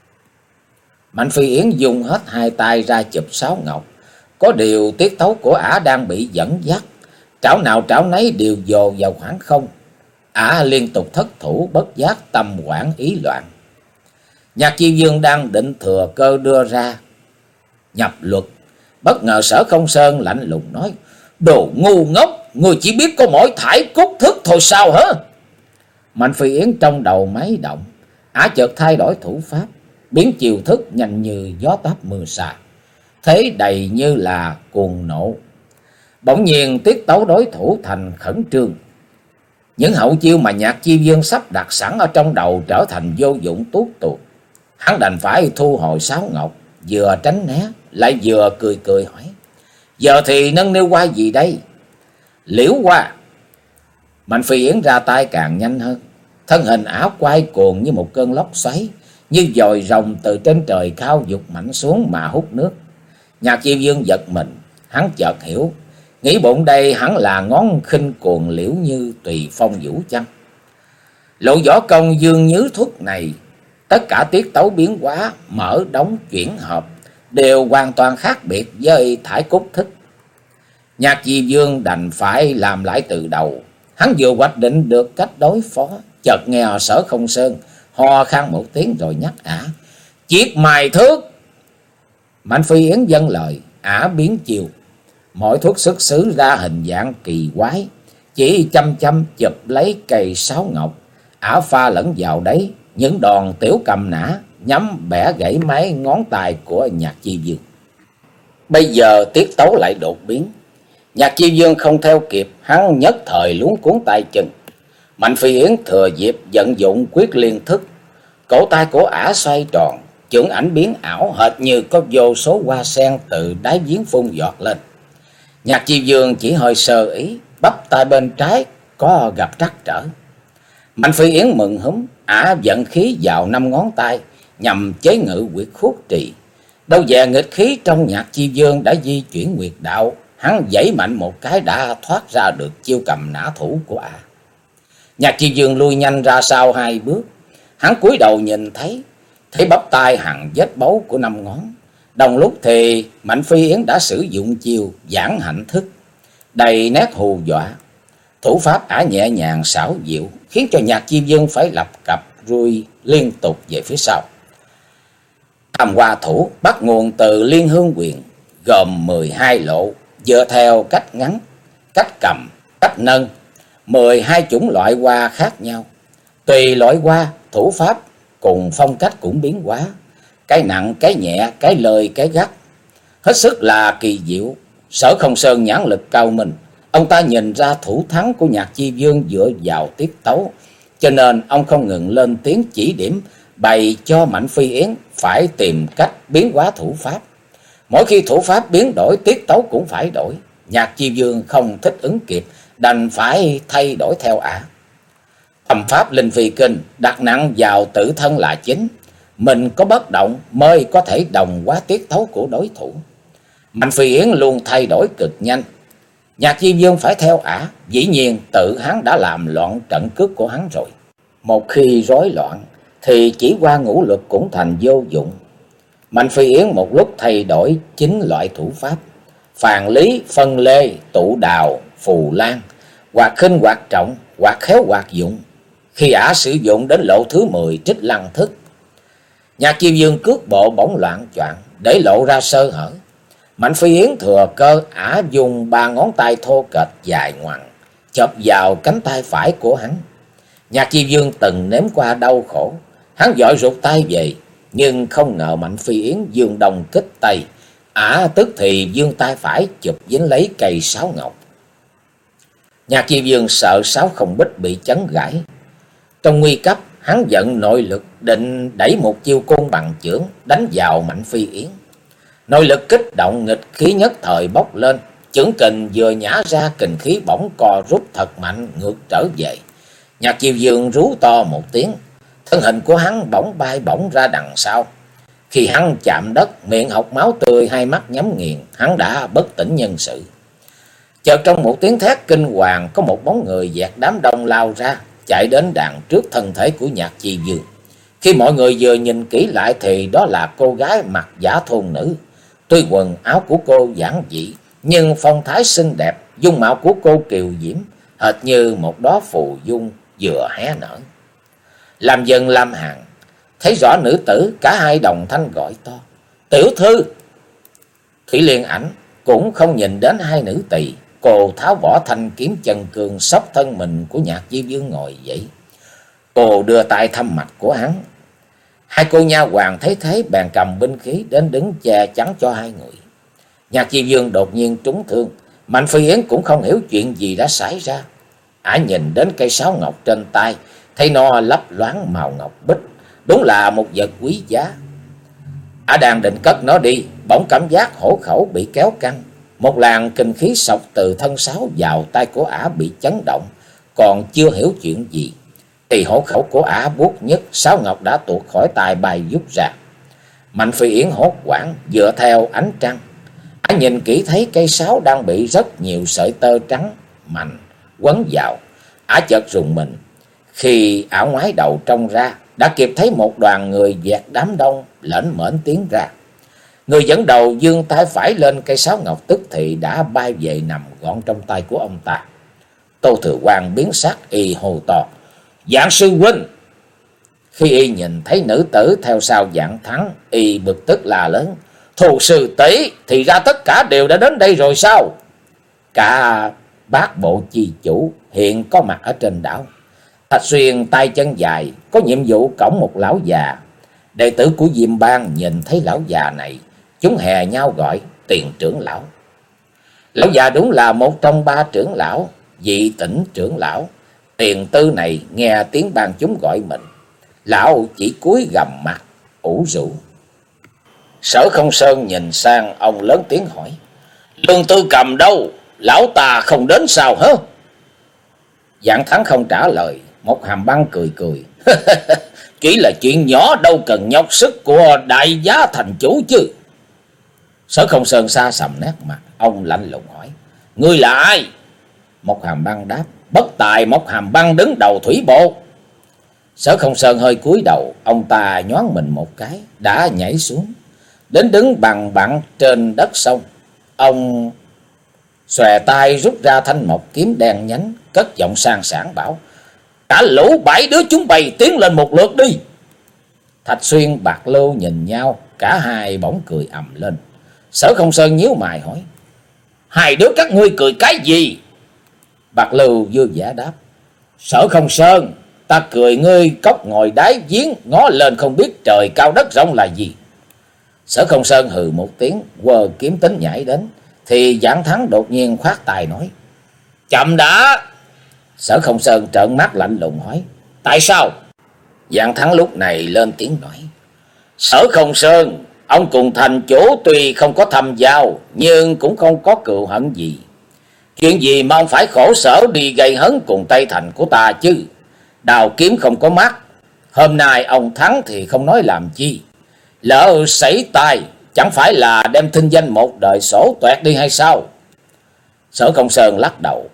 Mạnh Phi Yến dùng hết hai tay ra chụp sáo ngọc. Có điều tiết tấu của ả đang bị dẫn dắt, trảo nào trảo nấy đều dồn vào khoảng không. Ả liên tục thất thủ, bất giác tâm hoảng ý loạn. Nhạc Chi Dương đang định thừa cơ đưa ra nhập luật, bất ngờ Sở Không Sơn lạnh lùng nói: "Đồ ngu ngốc, người chỉ biết có mỗi thải cúc thức thôi sao hả?" Mạnh Phi Yến trong đầu máy động, ả chợt thay đổi thủ pháp, biến chiều thức nhanh như gió táp mưa xa, thế đầy như là cuồng nộ. Bỗng nhiên tiết tấu đối thủ thành khẩn trương. Những hậu chiêu mà Nhạc Chi Dương sắp đặt sẵn ở trong đầu trở thành vô dụng tuốt tuột. Hắn đành phải thu hồi sáo ngọc, vừa tránh né lại vừa cười cười hỏi: "Giờ thì nâng niu qua gì đây?" "Liễu qua." Mạnh Phi Yến ra tay càng nhanh hơn, thân hình ảo quay cuồng như một cơn lốc xoáy, như dòi rồng từ trên trời cao vụt mạnh xuống mà hút nước. Nhạc Chi Dương giật mình, hắn chợt hiểu, nghĩ bụng đây hẳn là ngón khinh cuồng liễu như tùy phong vũ chăng. Lộ võ công Dương Nhứ Thuật này, tất cả tiết tấu biến hóa, mở đóng chuyển hợp đều hoàn toàn khác biệt với thải cúc thức. Nhạc Chi Dương đành phải làm lại từ đầu. Hắn vừa hoạch định được cách đối phó, chợt nghe Sở Không Sơn ho khan một tiếng rồi nhắc ả: "Chiết mài thước." Mạnh Phi Yến dâng lời, ả biến chiều. Mỗi thuốc xuất xứ ra hình dạng kỳ quái, chỉ chăm chăm chụp lấy cây sáo ngọc, ả pha lẫn vào đấy những đòn tiểu cầm nã, nhắm bẻ gãy mấy ngón tay của Nhạc Chi Dương. Bây giờ tiết tấu lại đột biến, Nhạc Chi Dương không theo kịp, hắn nhất thời luống cuốn tay chân. Mạnh Phi Yến thừa dịp vận dụng quyết liên thức, cổ tay của ả xoay tròn, chưởng ảnh biến ảo hệt như có vô số hoa sen từ đáy giếng phun giọt lên. Nhạc Chi Dương chỉ hơi sơ ý, bắp tay bên trái có gặp trắc trở. Mạnh Phi Yến mừng húm, ả vận khí vào năm ngón tay nhằm chế ngự huyệt khúc trì. Đâu dè nghịch khí trong Nhạc Chi Dương đã di chuyển huyệt đạo, hắn giãy mạnh một cái đã thoát ra được chiêu cầm nã thủ của ả. Nhạc Chi Dương lui nhanh ra sau hai bước, hắn cúi đầu nhìn thấy, thấy bắp tay hằn vết báu của năm ngón. Đồng lúc thì Mạnh Phi Yến đã sử dụng chiêu giảng hạnh thức, đầy nét hù dọa. Thủ pháp ả nhẹ nhàng xảo diệu, khiến cho Nhạc Chi Dương phải lập cập lui liên tục về phía sau. Tam Hoa thủ bắt nguồn từ Liên Hương Quyền, gồm mười hai lộ, dựa theo cách ngắn, cách cầm, cách nâng, mười hai chủng loại hoa khác nhau. Tùy loại hoa, thủ pháp cùng phong cách cũng biến hóa, cái nặng, cái nhẹ, cái lời, cái gắt, hết sức là kỳ diệu. Sở Không Sơn nhãn lực cao minh, ông ta nhìn ra thủ thắng của Nhạc Chi Dương dựa vào tiết tấu, cho nên ông không ngừng lên tiếng chỉ điểm, bày cho Mạnh Phi Yến phải tìm cách biến hóa thủ pháp. Mỗi khi thủ pháp biến đổi, tiết tấu cũng phải đổi. Nhạc Chi Dương không thích ứng kịp, đành phải thay đổi theo ả. Thầm pháp Linh Phi Kinh đặt nặng vào tự thân là chính, mình có bất động mới có thể đồng hóa tiết tấu của đối thủ. Mạnh Phi Yến luôn thay đổi cực nhanh, Nhạc Chi Dương phải theo ả, dĩ nhiên tự hắn đã làm loạn trận cước của hắn rồi. Một khi rối loạn thì chỉ qua ngũ lực cũng thành vô dụng. Mạnh Phi Yến một lúc thay đổi chín loại thủ pháp: phàn lý, phân lê, tụ đào, phù lan, hoặc khinh hoặc trọng, hoặc khéo hoặc dụng. Khi ả sử dụng đến lộ thứ mười trích lăng thức, Nhạc Chi Dương cước bộ bỗng loạn choạng, để lộ ra sơ hở. Mạnh Phi Yến thừa cơ, ả dùng ba ngón tay thô kệch dài ngoằng chộp vào cánh tay phải của hắn. Nhạc Chi Vương từng nếm qua đau khổ, hắn vội rụt tay về, nhưng không ngờ Mạnh Phi Yến dương đồng kích tay, ả tức thì giương tay phải chụp dính lấy cây sáo ngọc. Nhạc Chi Vương sợ sáo không bích bị chấn gãy, trong nguy cấp hắn giận nội lực định đẩy một chiêu côn bằng chưởng đánh vào Mạnh Phi Yến. Nội lực kích động, nghịch khí nhất thời bốc lên, chưởng kình vừa nhả ra, kình khí bỗng co rút thật mạnh ngược trở về. Nhạc Chi Vương rú to một tiếng, thân hình của hắn bỗng bay bổng ra đằng sau. Khi hắn chạm đất, miệng hộc máu tươi, hai mắt nhắm nghiền, hắn đã bất tỉnh nhân sự. Chợt trong một tiếng thét kinh hoàng, có một bóng người dạt đám đông lao ra, chạy đến đằng trước thân thể của Nhạc Chi Vương. Khi mọi người vừa nhìn kỹ lại thì đó là cô gái mặc giả thôn nữ. Tuy quần áo của cô giản dị, nhưng phong thái xinh đẹp, dung mạo của cô kiều diễm, hệt như một đóa phù dung vừa hé nở. Làm Dân, Lam Hàn thấy rõ nữ tử, cả hai đồng thanh gọi to: "Tiểu thư!" Thủy Liên Ảnh cũng không nhìn đến hai nữ tỳ, cô tháo bỏ thanh kiếm chân cương xốc thân mình của Nhạc Chi Vương ngồi dậy. Cô đưa tay thăm mạch của hắn. Hai cô nha hoàn thấy thế bèn cầm binh khí đến đứng che chắn cho hai người. Nhạc Chi Vương đột nhiên trúng thương, Mạnh Phi Yến cũng không hiểu chuyện gì đã xảy ra. Ả nhìn đến cây sáo ngọc trên tay, thấy nó lấp loáng màu ngọc bích, đúng là một vật quý giá. Ả đang định cất nó đi, bỗng cảm giác hổ khẩu bị kéo căng. Một làn kinh khí xộc từ thân sáo vào tay của Ả bị chấn động, còn chưa hiểu chuyện gì thì hổ khẩu của Ả buốt nhất, sáo ngọc đã tuột khỏi tay bay vút ra. Mạnh Phi Yến hốt hoảng dựa theo ánh trăng. Ả nhìn kỹ thấy cây sáo đang bị rất nhiều sợi tơ trắng mạnh quấn vào. Ả chợt rùng mình. Khi Ả ngoái đầu trông ra, đã kịp thấy một đoàn người dạt đám đông lởn mởn tiến ra. Người dẫn đầu giương tay phải lên cây sáo ngọc, tức thì đã bay về nằm gọn trong tay của ông ta. Tô Thừa Quang biến sắc, y hô to: "Dạng sư huynh!" Khi y nhìn thấy nữ tử theo sau Dạng Thắng, y bực tức la lớn: "Thù sư tỷ, thì ra tất cả đều đã đến đây rồi sao?" Cả bát bộ chi chủ hiện có mặt ở trên đảo. Thạch Xuyên tay chân dài, có nhiệm vụ cõng một lão già. Đệ tử của Diêm Bang nhìn thấy lão già này, chúng hè nhau gọi Tiền trưởng lão. Lão già đúng là một trong ba trưởng lão, Dị Tỉnh trưởng lão. Tiền Tư này nghe tiếng ban chúng gọi mình, lão chỉ cúi gằm mặt ủ rũ. Sở Không Sơn nhìn sang ông lớn tiếng hỏi: "Lương Tư Cầm đâu? Lão ta không đến sao hả?" Dạng Thắng không trả lời. Một Hàm Băng cười cười: "Chỉ là chuyện nhỏ, đâu cần nhọc sức của đại giá thành chủ chứ." Sở Không Sơn xa sầm nét mặt, ông lạnh lùng hỏi: "Ngươi là ai?" Một Hàm Băng đáp: "Bất tài Một Hàm Băng đứng đầu thủy bộ." Sở Không Sơn hơi cúi đầu, ông ta nhoáng mình một cái, đã nhảy xuống, đến đứng bằng bặn trên đất sông. Ông xòe tay rút ra thanh mộc kiếm đen nhánh, cất giọng sang sảng bảo: "Cả lũ bảy đứa chúng bày tiến lên một lượt đi." Thạch Xuyên, Bạc Lưu nhìn nhau, cả hai bỗng cười ầm lên. Sở Không Sơn nhíu mày hỏi: "Hai đứa các ngươi cười cái gì?" Bạc Lưu vui vẻ đáp: "Sở Không Sơn, ta cười ngươi cốc ngồi đáy giếng, ngó lên không biết trời cao đất rộng là gì." Sở Không Sơn hừ một tiếng, quờ kiếm tính nhảy đến, thì Dạng Thắng đột nhiên khoát tay nói: "Chậm đã!" Sở Không Sơn trợn mắt lạnh lùng hỏi: "Tại sao?" Dạng Thắng lúc này lên tiếng nói: "Sở Không Sơn, ông cùng thành chủ tuy không có thâm giao, nhưng cũng không có cừu hận gì. Chuyện gì mà ông phải khổ sở đi gây hấn cùng Tây Thành của ta chứ? Đào kiếm không có mắt, hôm nay ông thắng thì không nói làm chi. Lỡ sảy tai, chẳng phải là đem thinh danh một đời sổ toẹt đi hay sao?" Sở Không Sơn lắc đầu: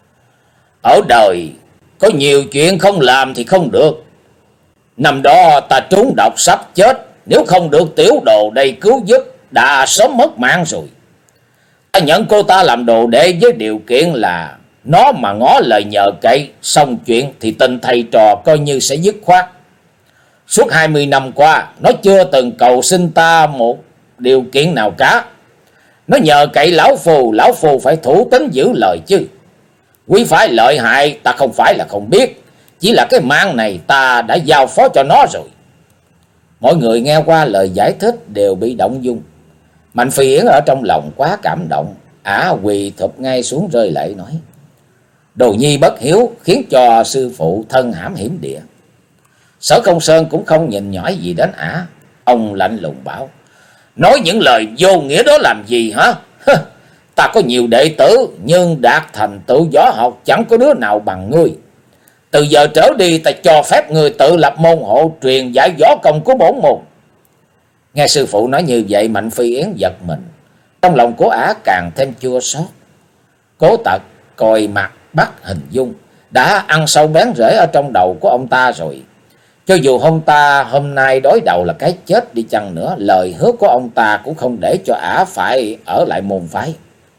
"Ở đời có nhiều chuyện không làm thì không được. Năm đó ta trúng độc sắp chết, nếu không được tiểu đồ đây cứu giúp, đã sớm mất mạng rồi. Ta nhận cô ta làm đồ đệ với điều kiện là nó mà ngó lời nhờ cậy, xong chuyện thì tình thầy trò coi như sẽ dứt khoát. Suốt hai mươi năm qua, nó chưa từng cầu xin ta một điều kiện nào cả. Nó nhờ cậy lão phù, lão phù phải thủ tín giữ lời chứ. Quý phái lợi hại ta không phải là không biết, Chỉ là cái mạng này ta đã giao phó cho nó rồi. Mọi người nghe qua lời giải thích đều bị động dung. Mạnh Phi Yến ở trong lòng quá cảm động, ả quỳ thụp ngay xuống rơi lệ nói: Đồ nhi bất hiếu khiến cho sư phụ thân hãm hiểm địa. Sở Công Sơn cũng không nhìn nhỏi gì đến ả, ông lạnh lùng bảo: Nói những lời vô nghĩa đó làm gì hả? Ta có nhiều đệ tử nhưng đạt thành tựu võ học chẳng có đứa nào bằng ngươi. Từ giờ trở đi ta cho phép ngươi tự lập môn hộ truyền dạy võ công của bổn môn. Nghe sư phụ nói như vậy, Mạnh Phi Yến giật mình, trong lòng của ả càng thêm chua xót. Cố Tật coi mặt bắt hình dung đã ăn sâu bén rễ ở trong đầu của ông ta rồi. Cho dù ông ta hôm nay đối đầu là cái chết đi chăng nữa, lời hứa của ông ta cũng không để cho ả phải ở lại môn phái.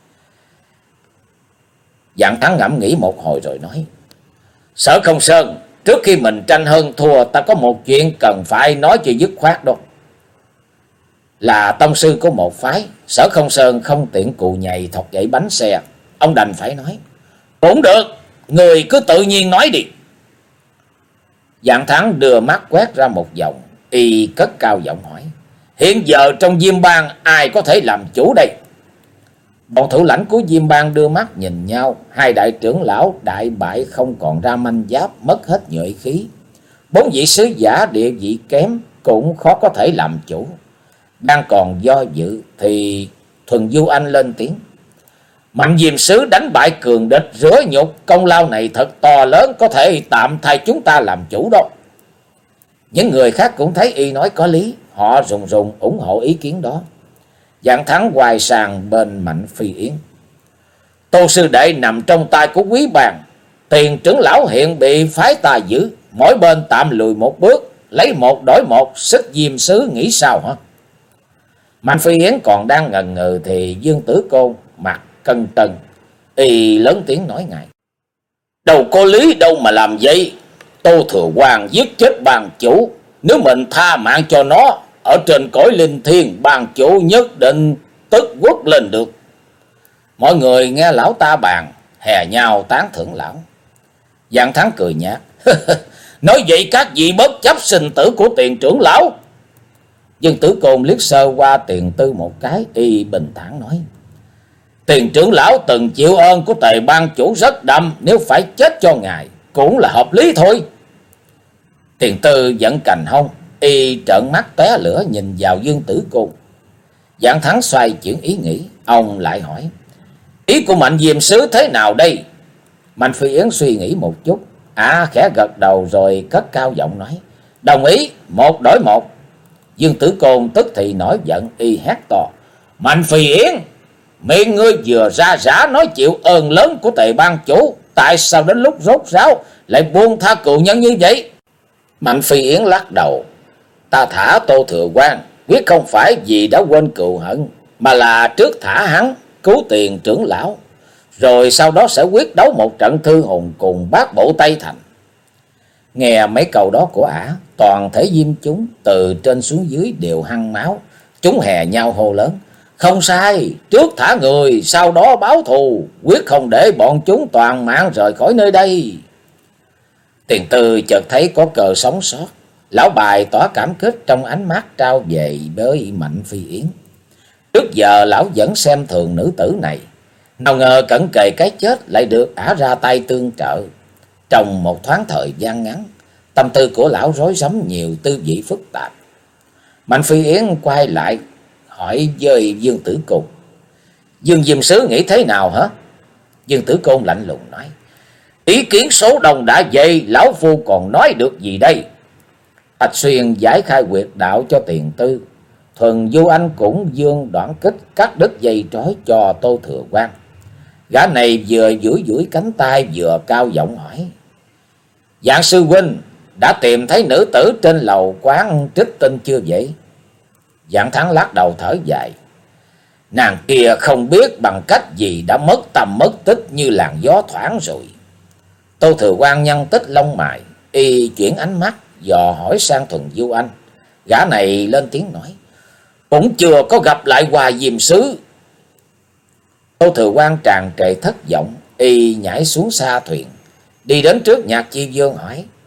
Dạng Thắng ngẫm nghĩ một hồi rồi nói: Sở Không Sơn, trước khi mình tranh hơn thua, ta có một chuyện cần phải nói cho dứt khoát đâu. Là tông sư của một phái, Sở Không Sơn không tiện cù nhầy thọc gãy bánh xe. Ông đành phải nói: Cũng được, người cứ tự nhiên nói đi. Dạng Thắng đưa mắt quét ra một vòng, y cất cao giọng hỏi: Hiện giờ trong Diêm Bang ai có thể làm chủ đây? Bọn thủ lãnh của Diêm Bang đưa mắt nhìn nhau, hai đại trưởng lão đại bại không còn ra manh giáp, mất hết nhuệ khí. Bốn vị sứ giả địa vị kém cũng khó có thể làm chủ. Đang còn do dự thì Thuần Du Anh lên tiếng: Mạnh Diêm sứ đánh bại cường địch rửa nhục, công lao này thật to lớn, có thể tạm thay chúng ta làm chủ đâu. Những người khác cũng thấy y nói có lý, họ rùng rùng ủng hộ ý kiến đó. Dạng Thắng hoài sang bên Mạnh Phi Yến: Tô sư đệ nằm trong tay của Quý Bang, tiền trưởng lão hiện bị phái ta giữ, mỗi bên tạm lùi một bước, lấy một đổi một, sức Diêm sứ nghĩ sao hả? Mạnh Phi Yến còn đang ngần ngừ thì Dương Tử Côn mặt cân tân, y lớn tiếng nói ngài: Đâu có lý đâu mà làm vậy. Tô Thừa Hoàng giết chết bang chủ, nếu mình tha mạng cho nó, ở trên cõi linh thiêng bang chủ nhất định tức quất lên được. Mọi người nghe lão ta bàn, hè nhau tán thưởng lão. Dạng Thắng cười nhạt: Nói vậy các vị bất chấp sinh tử của tiền trưởng lão. Dương Tử Côn liếc sơ qua Tiền Tư một cái, y bình thản nói: Tiền trưởng lão từng chịu ơn của Tề bang chủ rất đậm, nếu phải chết cho ngài cũng là hợp lý thôi. Tiền Tư giận cành hông, y trợn mắt tóe lửa nhìn vào Dương Tử Côn. Dạng Thắng xoay chuyển ý nghĩ, ông lại hỏi: Ý của Mạnh Diêm sứ thế nào đây? Mạnh Phi Yến suy nghĩ một chút, à khẽ gật đầu rồi cất cao giọng nói: Đồng ý, một đổi một. Dương Tử Côn tức thì nổi giận, y hét to: Mạnh Phi Yến, miệng ngươi vừa ra rã nói chịu ơn lớn của Tề bang chủ, tại sao đến lúc rốt ráo lại buông tha cựu nhân như vậy? Mạnh Phi Yến lắc đầu: Ta thả Tô Thừa Quang quyết không phải vì đã quên cừu hận, mà là trước thả hắn cứu Tiền trưởng lão, rồi sau đó sẽ quyết đấu một trận thư hùng cùng bát bộ Tây Thành. Nghe mấy câu đó của ả, toàn thể diêm chúng từ trên xuống dưới đều hăng máu, chúng hè nhau hô lớn: Không sai, trước thả người, sau đó báo thù, quyết không để bọn chúng toàn mạng rời khỏi nơi đây. Tiền Tư chợt thấy có cờ sống sót, lão bài tỏ cảm kích trong ánh mắt trao về với Mạnh Phi Yến. Trước giờ lão vẫn xem thường nữ tử này, nào ngờ cận kề cái chết lại được ả ra tay tương trợ. Trong một thoáng thời gian ngắn, tâm tư của lão rối rắm nhiều tư vị phức tạp. Mạnh Phi Yến quay lại hỏi với Dương Tử Côn: Dương Diêm sứ nghĩ thế nào hả? Dương Tử Côn lạnh lùng nói: Ý kiến số đông đã vậy, lão phu còn nói được gì đây? Thạch Xuyên giải khai quyệt đạo cho Tiền Tư, Thuần Du Anh cũng dương đoạn kích cắt đứt dây trói cho Tô Thừa Quang. Gã này vừa duỗi duỗi cánh tay vừa cao giọng hỏi: Dạng sư huynh đã tìm thấy nữ tử trên lầu quán trích tinh chưa vậy? Dạng Thắng lắc đầu thở dài: Nàng kia không biết bằng cách gì đã mất tầm mất tích như làn gió thoảng rồi. Tô Thừa Quang nhăn tích lông mày, y chuyển ánh mắt dò hỏi sang Thuần Du Anh. Gã này lên tiếng nói: Cũng chưa có gặp lại Hòa Diêm sứ. Tô Thừa Quang tràn trề thất vọng, y nhảy xuống xa thuyền, đi đến trước Nhạc Chi Vương hỏi: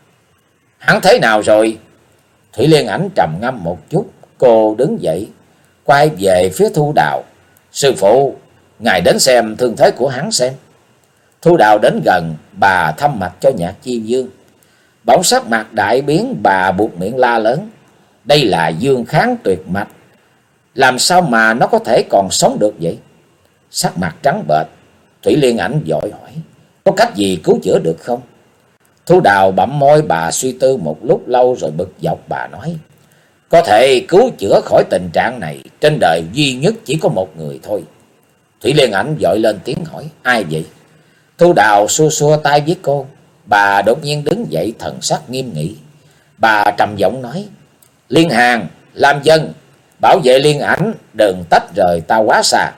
Hắn thế nào rồi? Thủy Liên Ảnh trầm ngâm một chút, cô đứng dậy, quay về phía Thu Đào. Sư phụ, ngài đến xem thương thế của hắn xem. Thu Đào đến gần, bà thăm mạch cho Nhạc Chi Dương. Bỗng sắc mặt đại biến, bà buột miệng la lớn. Đây là dương kháng tuyệt mạch, làm sao mà nó có thể còn sống được vậy? Sắc mặt trắng bệch, Thủy Liên Ảnh vội hỏi, có cách gì cứu chữa được không? Thu Đào bặm môi, bà suy tư một lúc lâu rồi bực dọc bà nói, có thể cứu chữa khỏi tình trạng này trên đời duy nhất chỉ có một người thôi. Thủy Liên Ảnh vội lên tiếng hỏi, ai vậy? Thu Đào xua xua tay với cô, bà đột nhiên đứng dậy, thần sắc nghiêm nghị. Bà trầm giọng nói, Liên Hàn, Lam Dân, bảo vệ Liên Ảnh, đừng tách rời ta quá xa.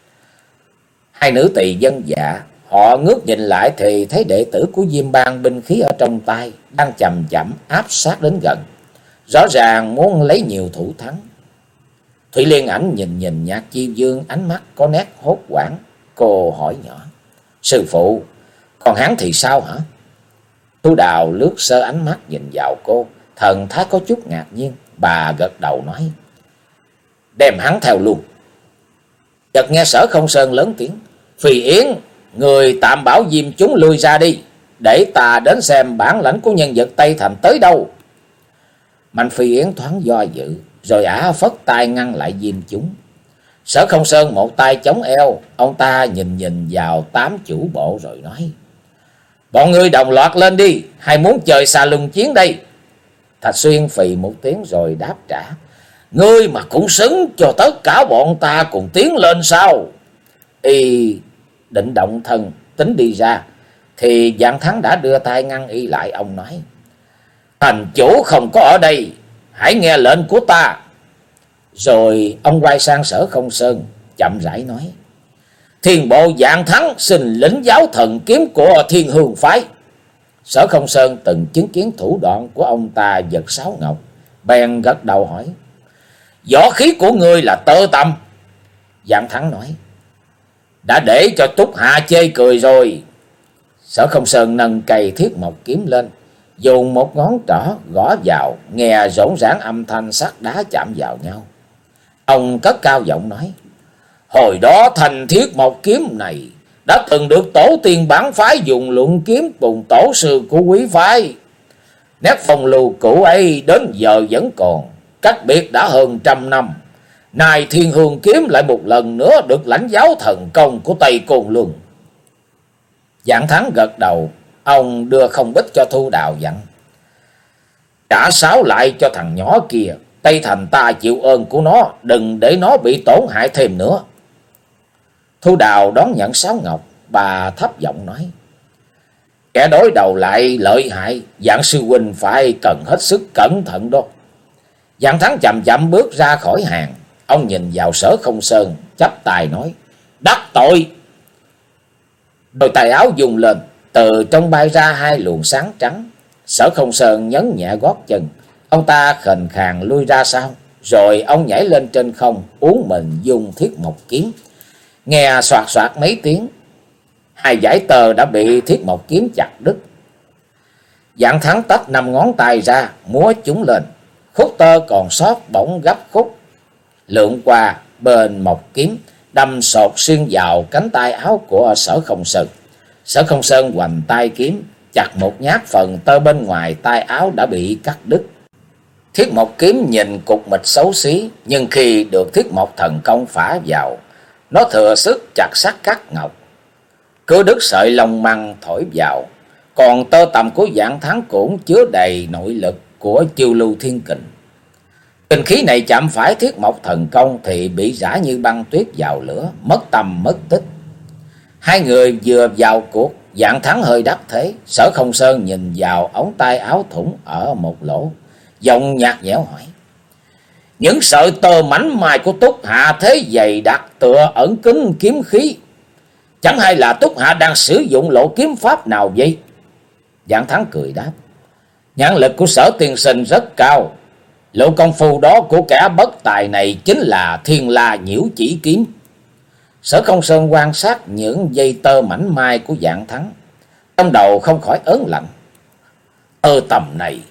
Hai nữ tỳ dân dạ, họ ngước nhìn lại thì thấy đệ tử của Diêm Bang binh khí ở trong tay, đang chậm chậm áp sát đến gần, rõ ràng muốn lấy nhiều thủ thắng. Thủy Liên Ảnh nhìn nhìn Nhạc Chi Dương, ánh mắt có nét hốt hoảng. Cô hỏi nhỏ, sư phụ, còn hắn thì sao hả? Thu Đào lướt sơ ánh mắt nhìn vào cô, thần thái có chút ngạc nhiên. Bà gật đầu nói, đem hắn theo luôn. Chợt nghe Sở Không Sơn lớn tiếng, Phi Yến, người tạm bảo Diêm chúng lui ra đi, để ta đến xem bản lãnh của nhân vật Tây Thành tới đâu. Mạnh Phi Yến thoáng do dự, rồi ả phất tay ngăn lại Diêm chúng. Sở Không Sơn một tay chống eo, ông ta nhìn nhìn vào tám chủ bộ rồi nói, bọn ngươi đồng loạt lên đi, hay muốn chơi xà lùng chiến đây? Thạch Xuyên phì một tiếng rồi đáp trả, ngươi mà cũng xứng cho tất cả bọn ta cùng tiến lên sao? Y định động thân tính đi ra thì Vạn Thắng đã đưa tay ngăn y lại. Ông nói, thành chủ không có ở đây, hãy nghe lệnh của ta. Rồi ông quay sang Sở Không Sơn chậm rãi nói, Thiên bộ Vạn Thắng xin lĩnh giáo thần kiếm của Thiên Hương phái. Sở Không Sơn từng chứng kiến thủ đoạn của ông ta giật sáo ngọc, bèn gật đầu hỏi, võ khí của ngươi là tơ tằm? Vạn Thắng nói, đã để cho Túc Hạ chê cười rồi. Sở Không Sơn nâng cây thiết mộc kiếm lên, dùng một ngón trỏ gõ vào, nghe rỗng rãng âm thanh sắt đá chạm vào nhau. Ông cất cao giọng nói, hồi đó thành thiết mộc kiếm này đã từng được tổ tiên bản phái dùng luận kiếm cùng tổ sư của quý phái. Nét phong lưu cũ ấy đến giờ vẫn còn, cách biệt đã hơn trăm năm. Nay Thiên Hương kiếm lại một lần nữa được lãnh giáo thần công của Tây Côn Luân. Vạn Thắng gật đầu, ông đưa không bích cho Thu Đào dặn, trả sáo lại cho thằng nhỏ kia, Tây Thành ta chịu ơn của nó, đừng để nó bị tổn hại thêm nữa. Thu Đào đón nhận sáo ngọc, bà thấp giọng nói, kẻ đối đầu lại lợi hại, Vạn sư huynh phải cần hết sức cẩn thận đó. Vạn Thắng chậm chậm bước ra khỏi hàng, ông nhìn vào Sở Không Sơn, chắp tay nói, đắc tội. Đôi tay áo dùng lên, từ trong bay ra hai luồng sáng trắng. Sở Không Sơn nhấn nhẹ gót chân, ông ta khền khàng lui ra sau, rồi ông nhảy lên trên không, uốn mình dùng thiết mộc kiếm. Nghe soạt soạt mấy tiếng, hai dải tơ đã bị thiết mộc kiếm chặt đứt. Vạn Thắng tách năm ngón tay ra, múa chúng lên, khúc tơ còn sót bỗng gấp khúc, lượn qua bên mộc kiếm, đâm sột xuyên vào cánh tay áo của Sở Không Sơn. Sở Không Sơn hoành tay kiếm, chặt một nhát phần tơ bên ngoài tay áo đã bị cắt đứt. Thiết mộc kiếm nhìn cục mịch xấu xí, nhưng khi được thiết mộc thần công phả vào, nó thừa sức chặt sắt cắt ngọc, cứ đứt sợi lông măng thổi vào. Còn tơ tằm của Vạn Thắng cũng chứa đầy nội lực của Chiêu Lưu Thiên Kình. Kình khí này chạm phải thiết mộc thần công thì bị rã như băng tuyết vào lửa, mất tầm mất tích. Hai người vừa vào cuộc, Vạn Thắng hơi đắc thế. Sở Không Sơn nhìn vào ống tay áo thủng ở một lỗ, giọng nhạt nhẽo hỏi, những sợi tơ mảnh mai của Túc Hạ thế dày đặc tựa ẩn kín kiếm khí, chẳng hay là Túc Hạ đang sử dụng lộ kiếm pháp nào vậy? Vạn Thắng cười đáp, nhãn lực của Sở tiên sinh rất cao, lộ công phu đó của kẻ bất tài này chính là Thiên La Nhiễu Chỉ kiếm. Sở Không Sơn quan sát những dây tơ mảnh mai của Vạn Thắng, trong đầu không khỏi ớn lạnh. Tơ tầm này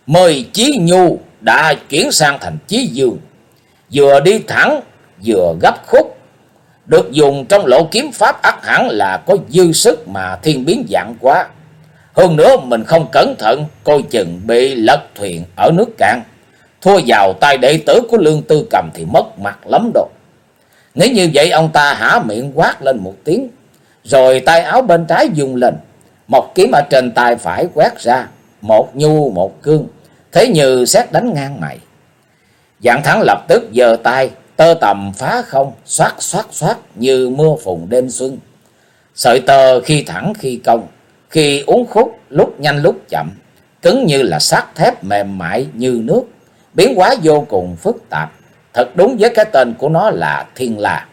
Mời Chí Nhu đã chuyển sang thành Chí Dương, vừa đi thẳng vừa gấp khúc, được dùng trong lộ kiếm pháp ắt hẳn là có dư sức mà thiên biến vạn hóa. Hơn nữa mình không cẩn thận, coi chừng bị lật thuyền ở nước cạn, thua vào tay đệ tử của Lương Tư Cầm thì mất mặt lắm đó. Nghĩ như vậy, ông ta há miệng quát lên một tiếng, rồi tay áo bên trái dùng lên, một kiếm ở trên tay phải quét ra, một nhu một cương, thế như sét đánh ngang mày. Dạng Thắng lập tức giơ tay, tơ tầm phá không, xoát xoát xoát như mưa phùn đêm xuân. Sợi tơ khi thẳng khi cong, khi uốn khúc, lúc nhanh lúc chậm, cứng như là sắt thép, mềm mại như nước, biến hóa vô cùng phức tạp. Thật đúng với cái tên của nó là Thiên La.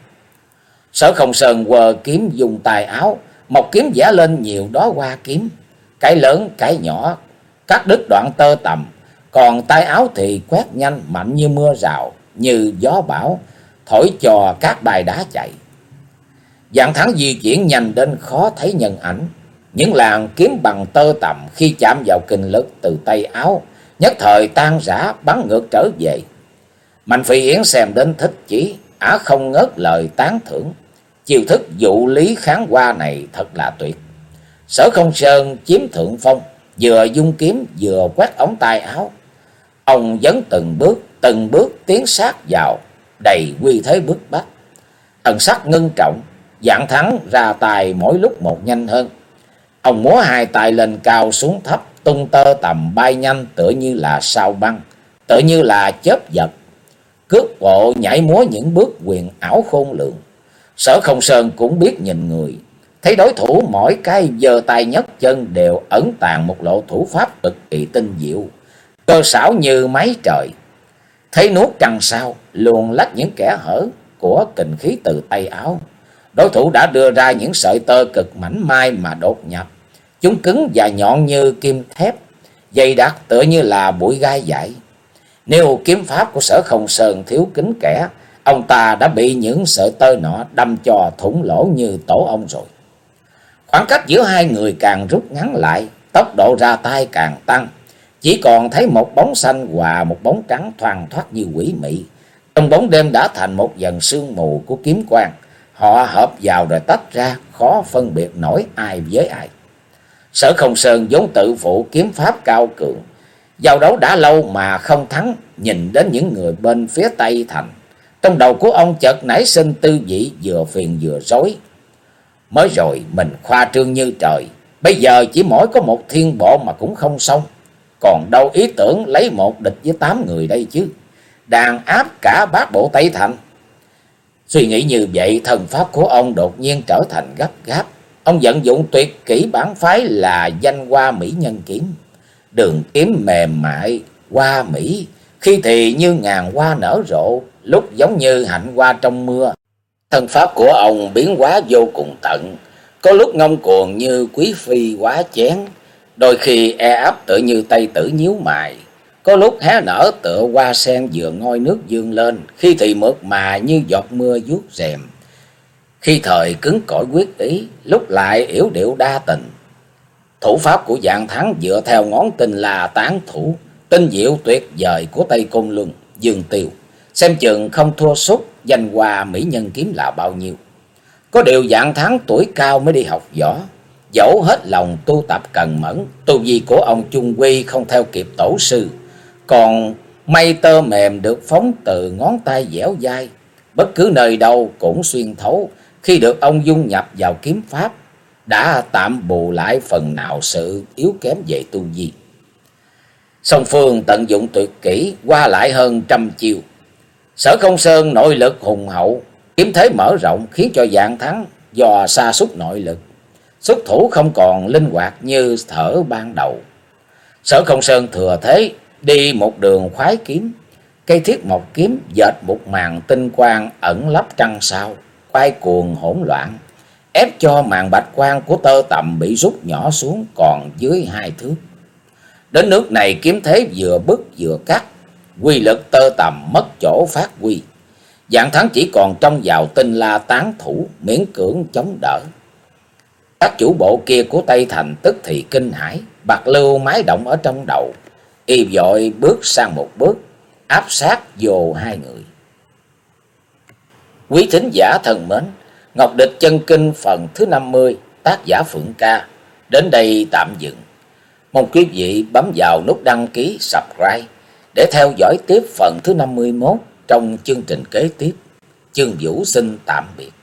Sở Không Sơn quờ kiếm dùng tay áo, một kiếm vẽ lên nhiều đóa hoa kiếm, cái lớn cái nhỏ, cắt đứt đoạn tơ tầm. Còn tay áo thì quét nhanh mạnh như mưa rào, như gió bão, thổi cho các đài đá chạy. Dạng Thắng di chuyển nhanh đến khó thấy nhân ảnh. Những làn kiếm bằng tơ tầm khi chạm vào kình lực từ tay áo, nhất thời tan rã bắn ngược trở về. Mạnh Phi Yến xem đến thích chí, ả không ngớt lời tán thưởng. Chiêu thức dụ lý kháng hoa này thật là tuyệt. Sở Không Sơn chiếm thượng phong, vừa dung kiếm vừa quét ống tay áo. Ông dấn từng bước, từng bước tiến sát vào, đầy uy thế bức bách. Thần sắc ngưng trọng, Dạng Thắng ra tài mỗi lúc một nhanh hơn. Ông múa hai tay lên cao xuống thấp, tung tơ tầm bay nhanh tựa như là sao băng, tựa như là chớp giật. Cước bộ nhảy múa những bước quyền ảo khôn lường. Sở Không Sơn cũng biết nhìn người, thấy đối thủ mỗi cái giơ tay nhấc chân đều ẩn tàng một lộ thủ pháp cực kỳ tinh diệu, cơ xảo như máy trời. Thấy nuốt trăng sao, luồn lách những kẽ hở của kình khí từ tay áo. Đối thủ đã đưa ra những sợi tơ cực mảnh mai mà đột nhập. Chúng cứng và nhọn như kim thép, dày đặc tựa như là bụi gai dại. Nếu kiếm pháp của Sở Không Sơn thiếu kín kẽ, ông ta đã bị những sợi tơ nọ đâm cho thủng lỗ như tổ ong rồi. Khoảng cách giữa hai người càng rút ngắn lại, tốc độ ra tay càng tăng. Chỉ còn thấy một bóng xanh và một bóng trắng thoăn thoắt như quỷ mị. Trong bóng đêm đã thành một dần sương mù của kiếm quang. Họ hợp vào rồi tách ra, khó phân biệt nổi ai với ai. Sở Không Sơn vốn tự phụ kiếm pháp cao cường, giao đấu đã lâu mà không thắng. Nhìn đến những người bên phía Tây Thành, trong đầu của ông chợt nảy sinh tư vị vừa phiền vừa rối. Mới rồi mình khoa trương như trời, bây giờ chỉ mỗi có một thiên bộ mà cũng không xong, còn đâu ý tưởng lấy một địch với tám người đây chứ, đàn áp cả bát bộ Tây Thành. Suy nghĩ như vậy, thần pháp của ông đột nhiên trở thành gấp gáp. Ông vận dụng tuyệt kỹ bản phái là Danh Hoa Mỹ Nhân Kiếm. Đường kiếm mềm mại, hoa mỹ, khi thì như ngàn hoa nở rộ, lúc giống như hạnh hoa trong mưa. Thân pháp của ông biến hóa vô cùng tận, có lúc ngông cuồng như quý phi quá chén, đôi khi e ấp tựa như Tây Tử nhíu mày, có lúc hé nở tựa hoa sen vừa ngoi nước dương lên, khi thì mượt mà như giọt mưa vuốt rèm, khi thời cứng cỏi quyết ý, lúc lại yểu điệu đa tình. Thủ pháp của Dạng Thắng dựa theo ngón tinh là tán thủ, tinh diệu tuyệt vời của Tây Côn Luân, Dương Tiêu, xem chừng không thua sút Danh Hoa Mỹ Nhân Kiếm là bao nhiêu. Có điều Dạng Thắng tuổi cao mới đi học võ, dẫu hết lòng tu tập cần mẫn, tu vi của ông chung quy không theo kịp tổ sư. Còn mây tơ mềm được phóng từ ngón tay dẻo dai, bất cứ nơi đâu cũng xuyên thấu. Khi được ông dung nhập vào kiếm pháp, đã tạm bù lại phần nào sự yếu kém về tu vi. Song phương tận dụng tuyệt kỹ, qua lại hơn trăm chiêu. Sở Không Sơn nội lực hùng hậu, kiếm thế mở rộng, khiến cho Dạng Thắng dò sa sút nội lực, xuất thủ không còn linh hoạt như thở ban đầu. Sở Không Sơn thừa thế đi một đường khoái kiếm, cây thiết một kiếm dệt một màn tinh quang ẩn lấp trăng sao, quay cuồng hỗn loạn, ép cho màn bạch quang của tơ tầm bị rút nhỏ xuống còn dưới hai thước. Đến nước này kiếm thế vừa bứt vừa cắt, quy lực tơ tầm mất chỗ phát huy. Dạng Thắng chỉ còn trong vào tinh la tán thủ, miễn cưỡng chống đỡ. Các chủ bộ kia của Tây Thành tức thì kinh hãi, bạc lưu mái động ở trong đầu, Y vội bước sang một bước, áp sát vô hai người. Quý thính giả thân mến, Ngọc Địch Chân Kinh phần thứ năm mươi, tác giả Phượng Ca đến đây tạm dừng. Mong quý vị bấm vào nút đăng ký subscribe để theo dõi tiếp phần thứ năm mươi mốt trong chương trình kế tiếp. Chương Vũ xin tạm biệt.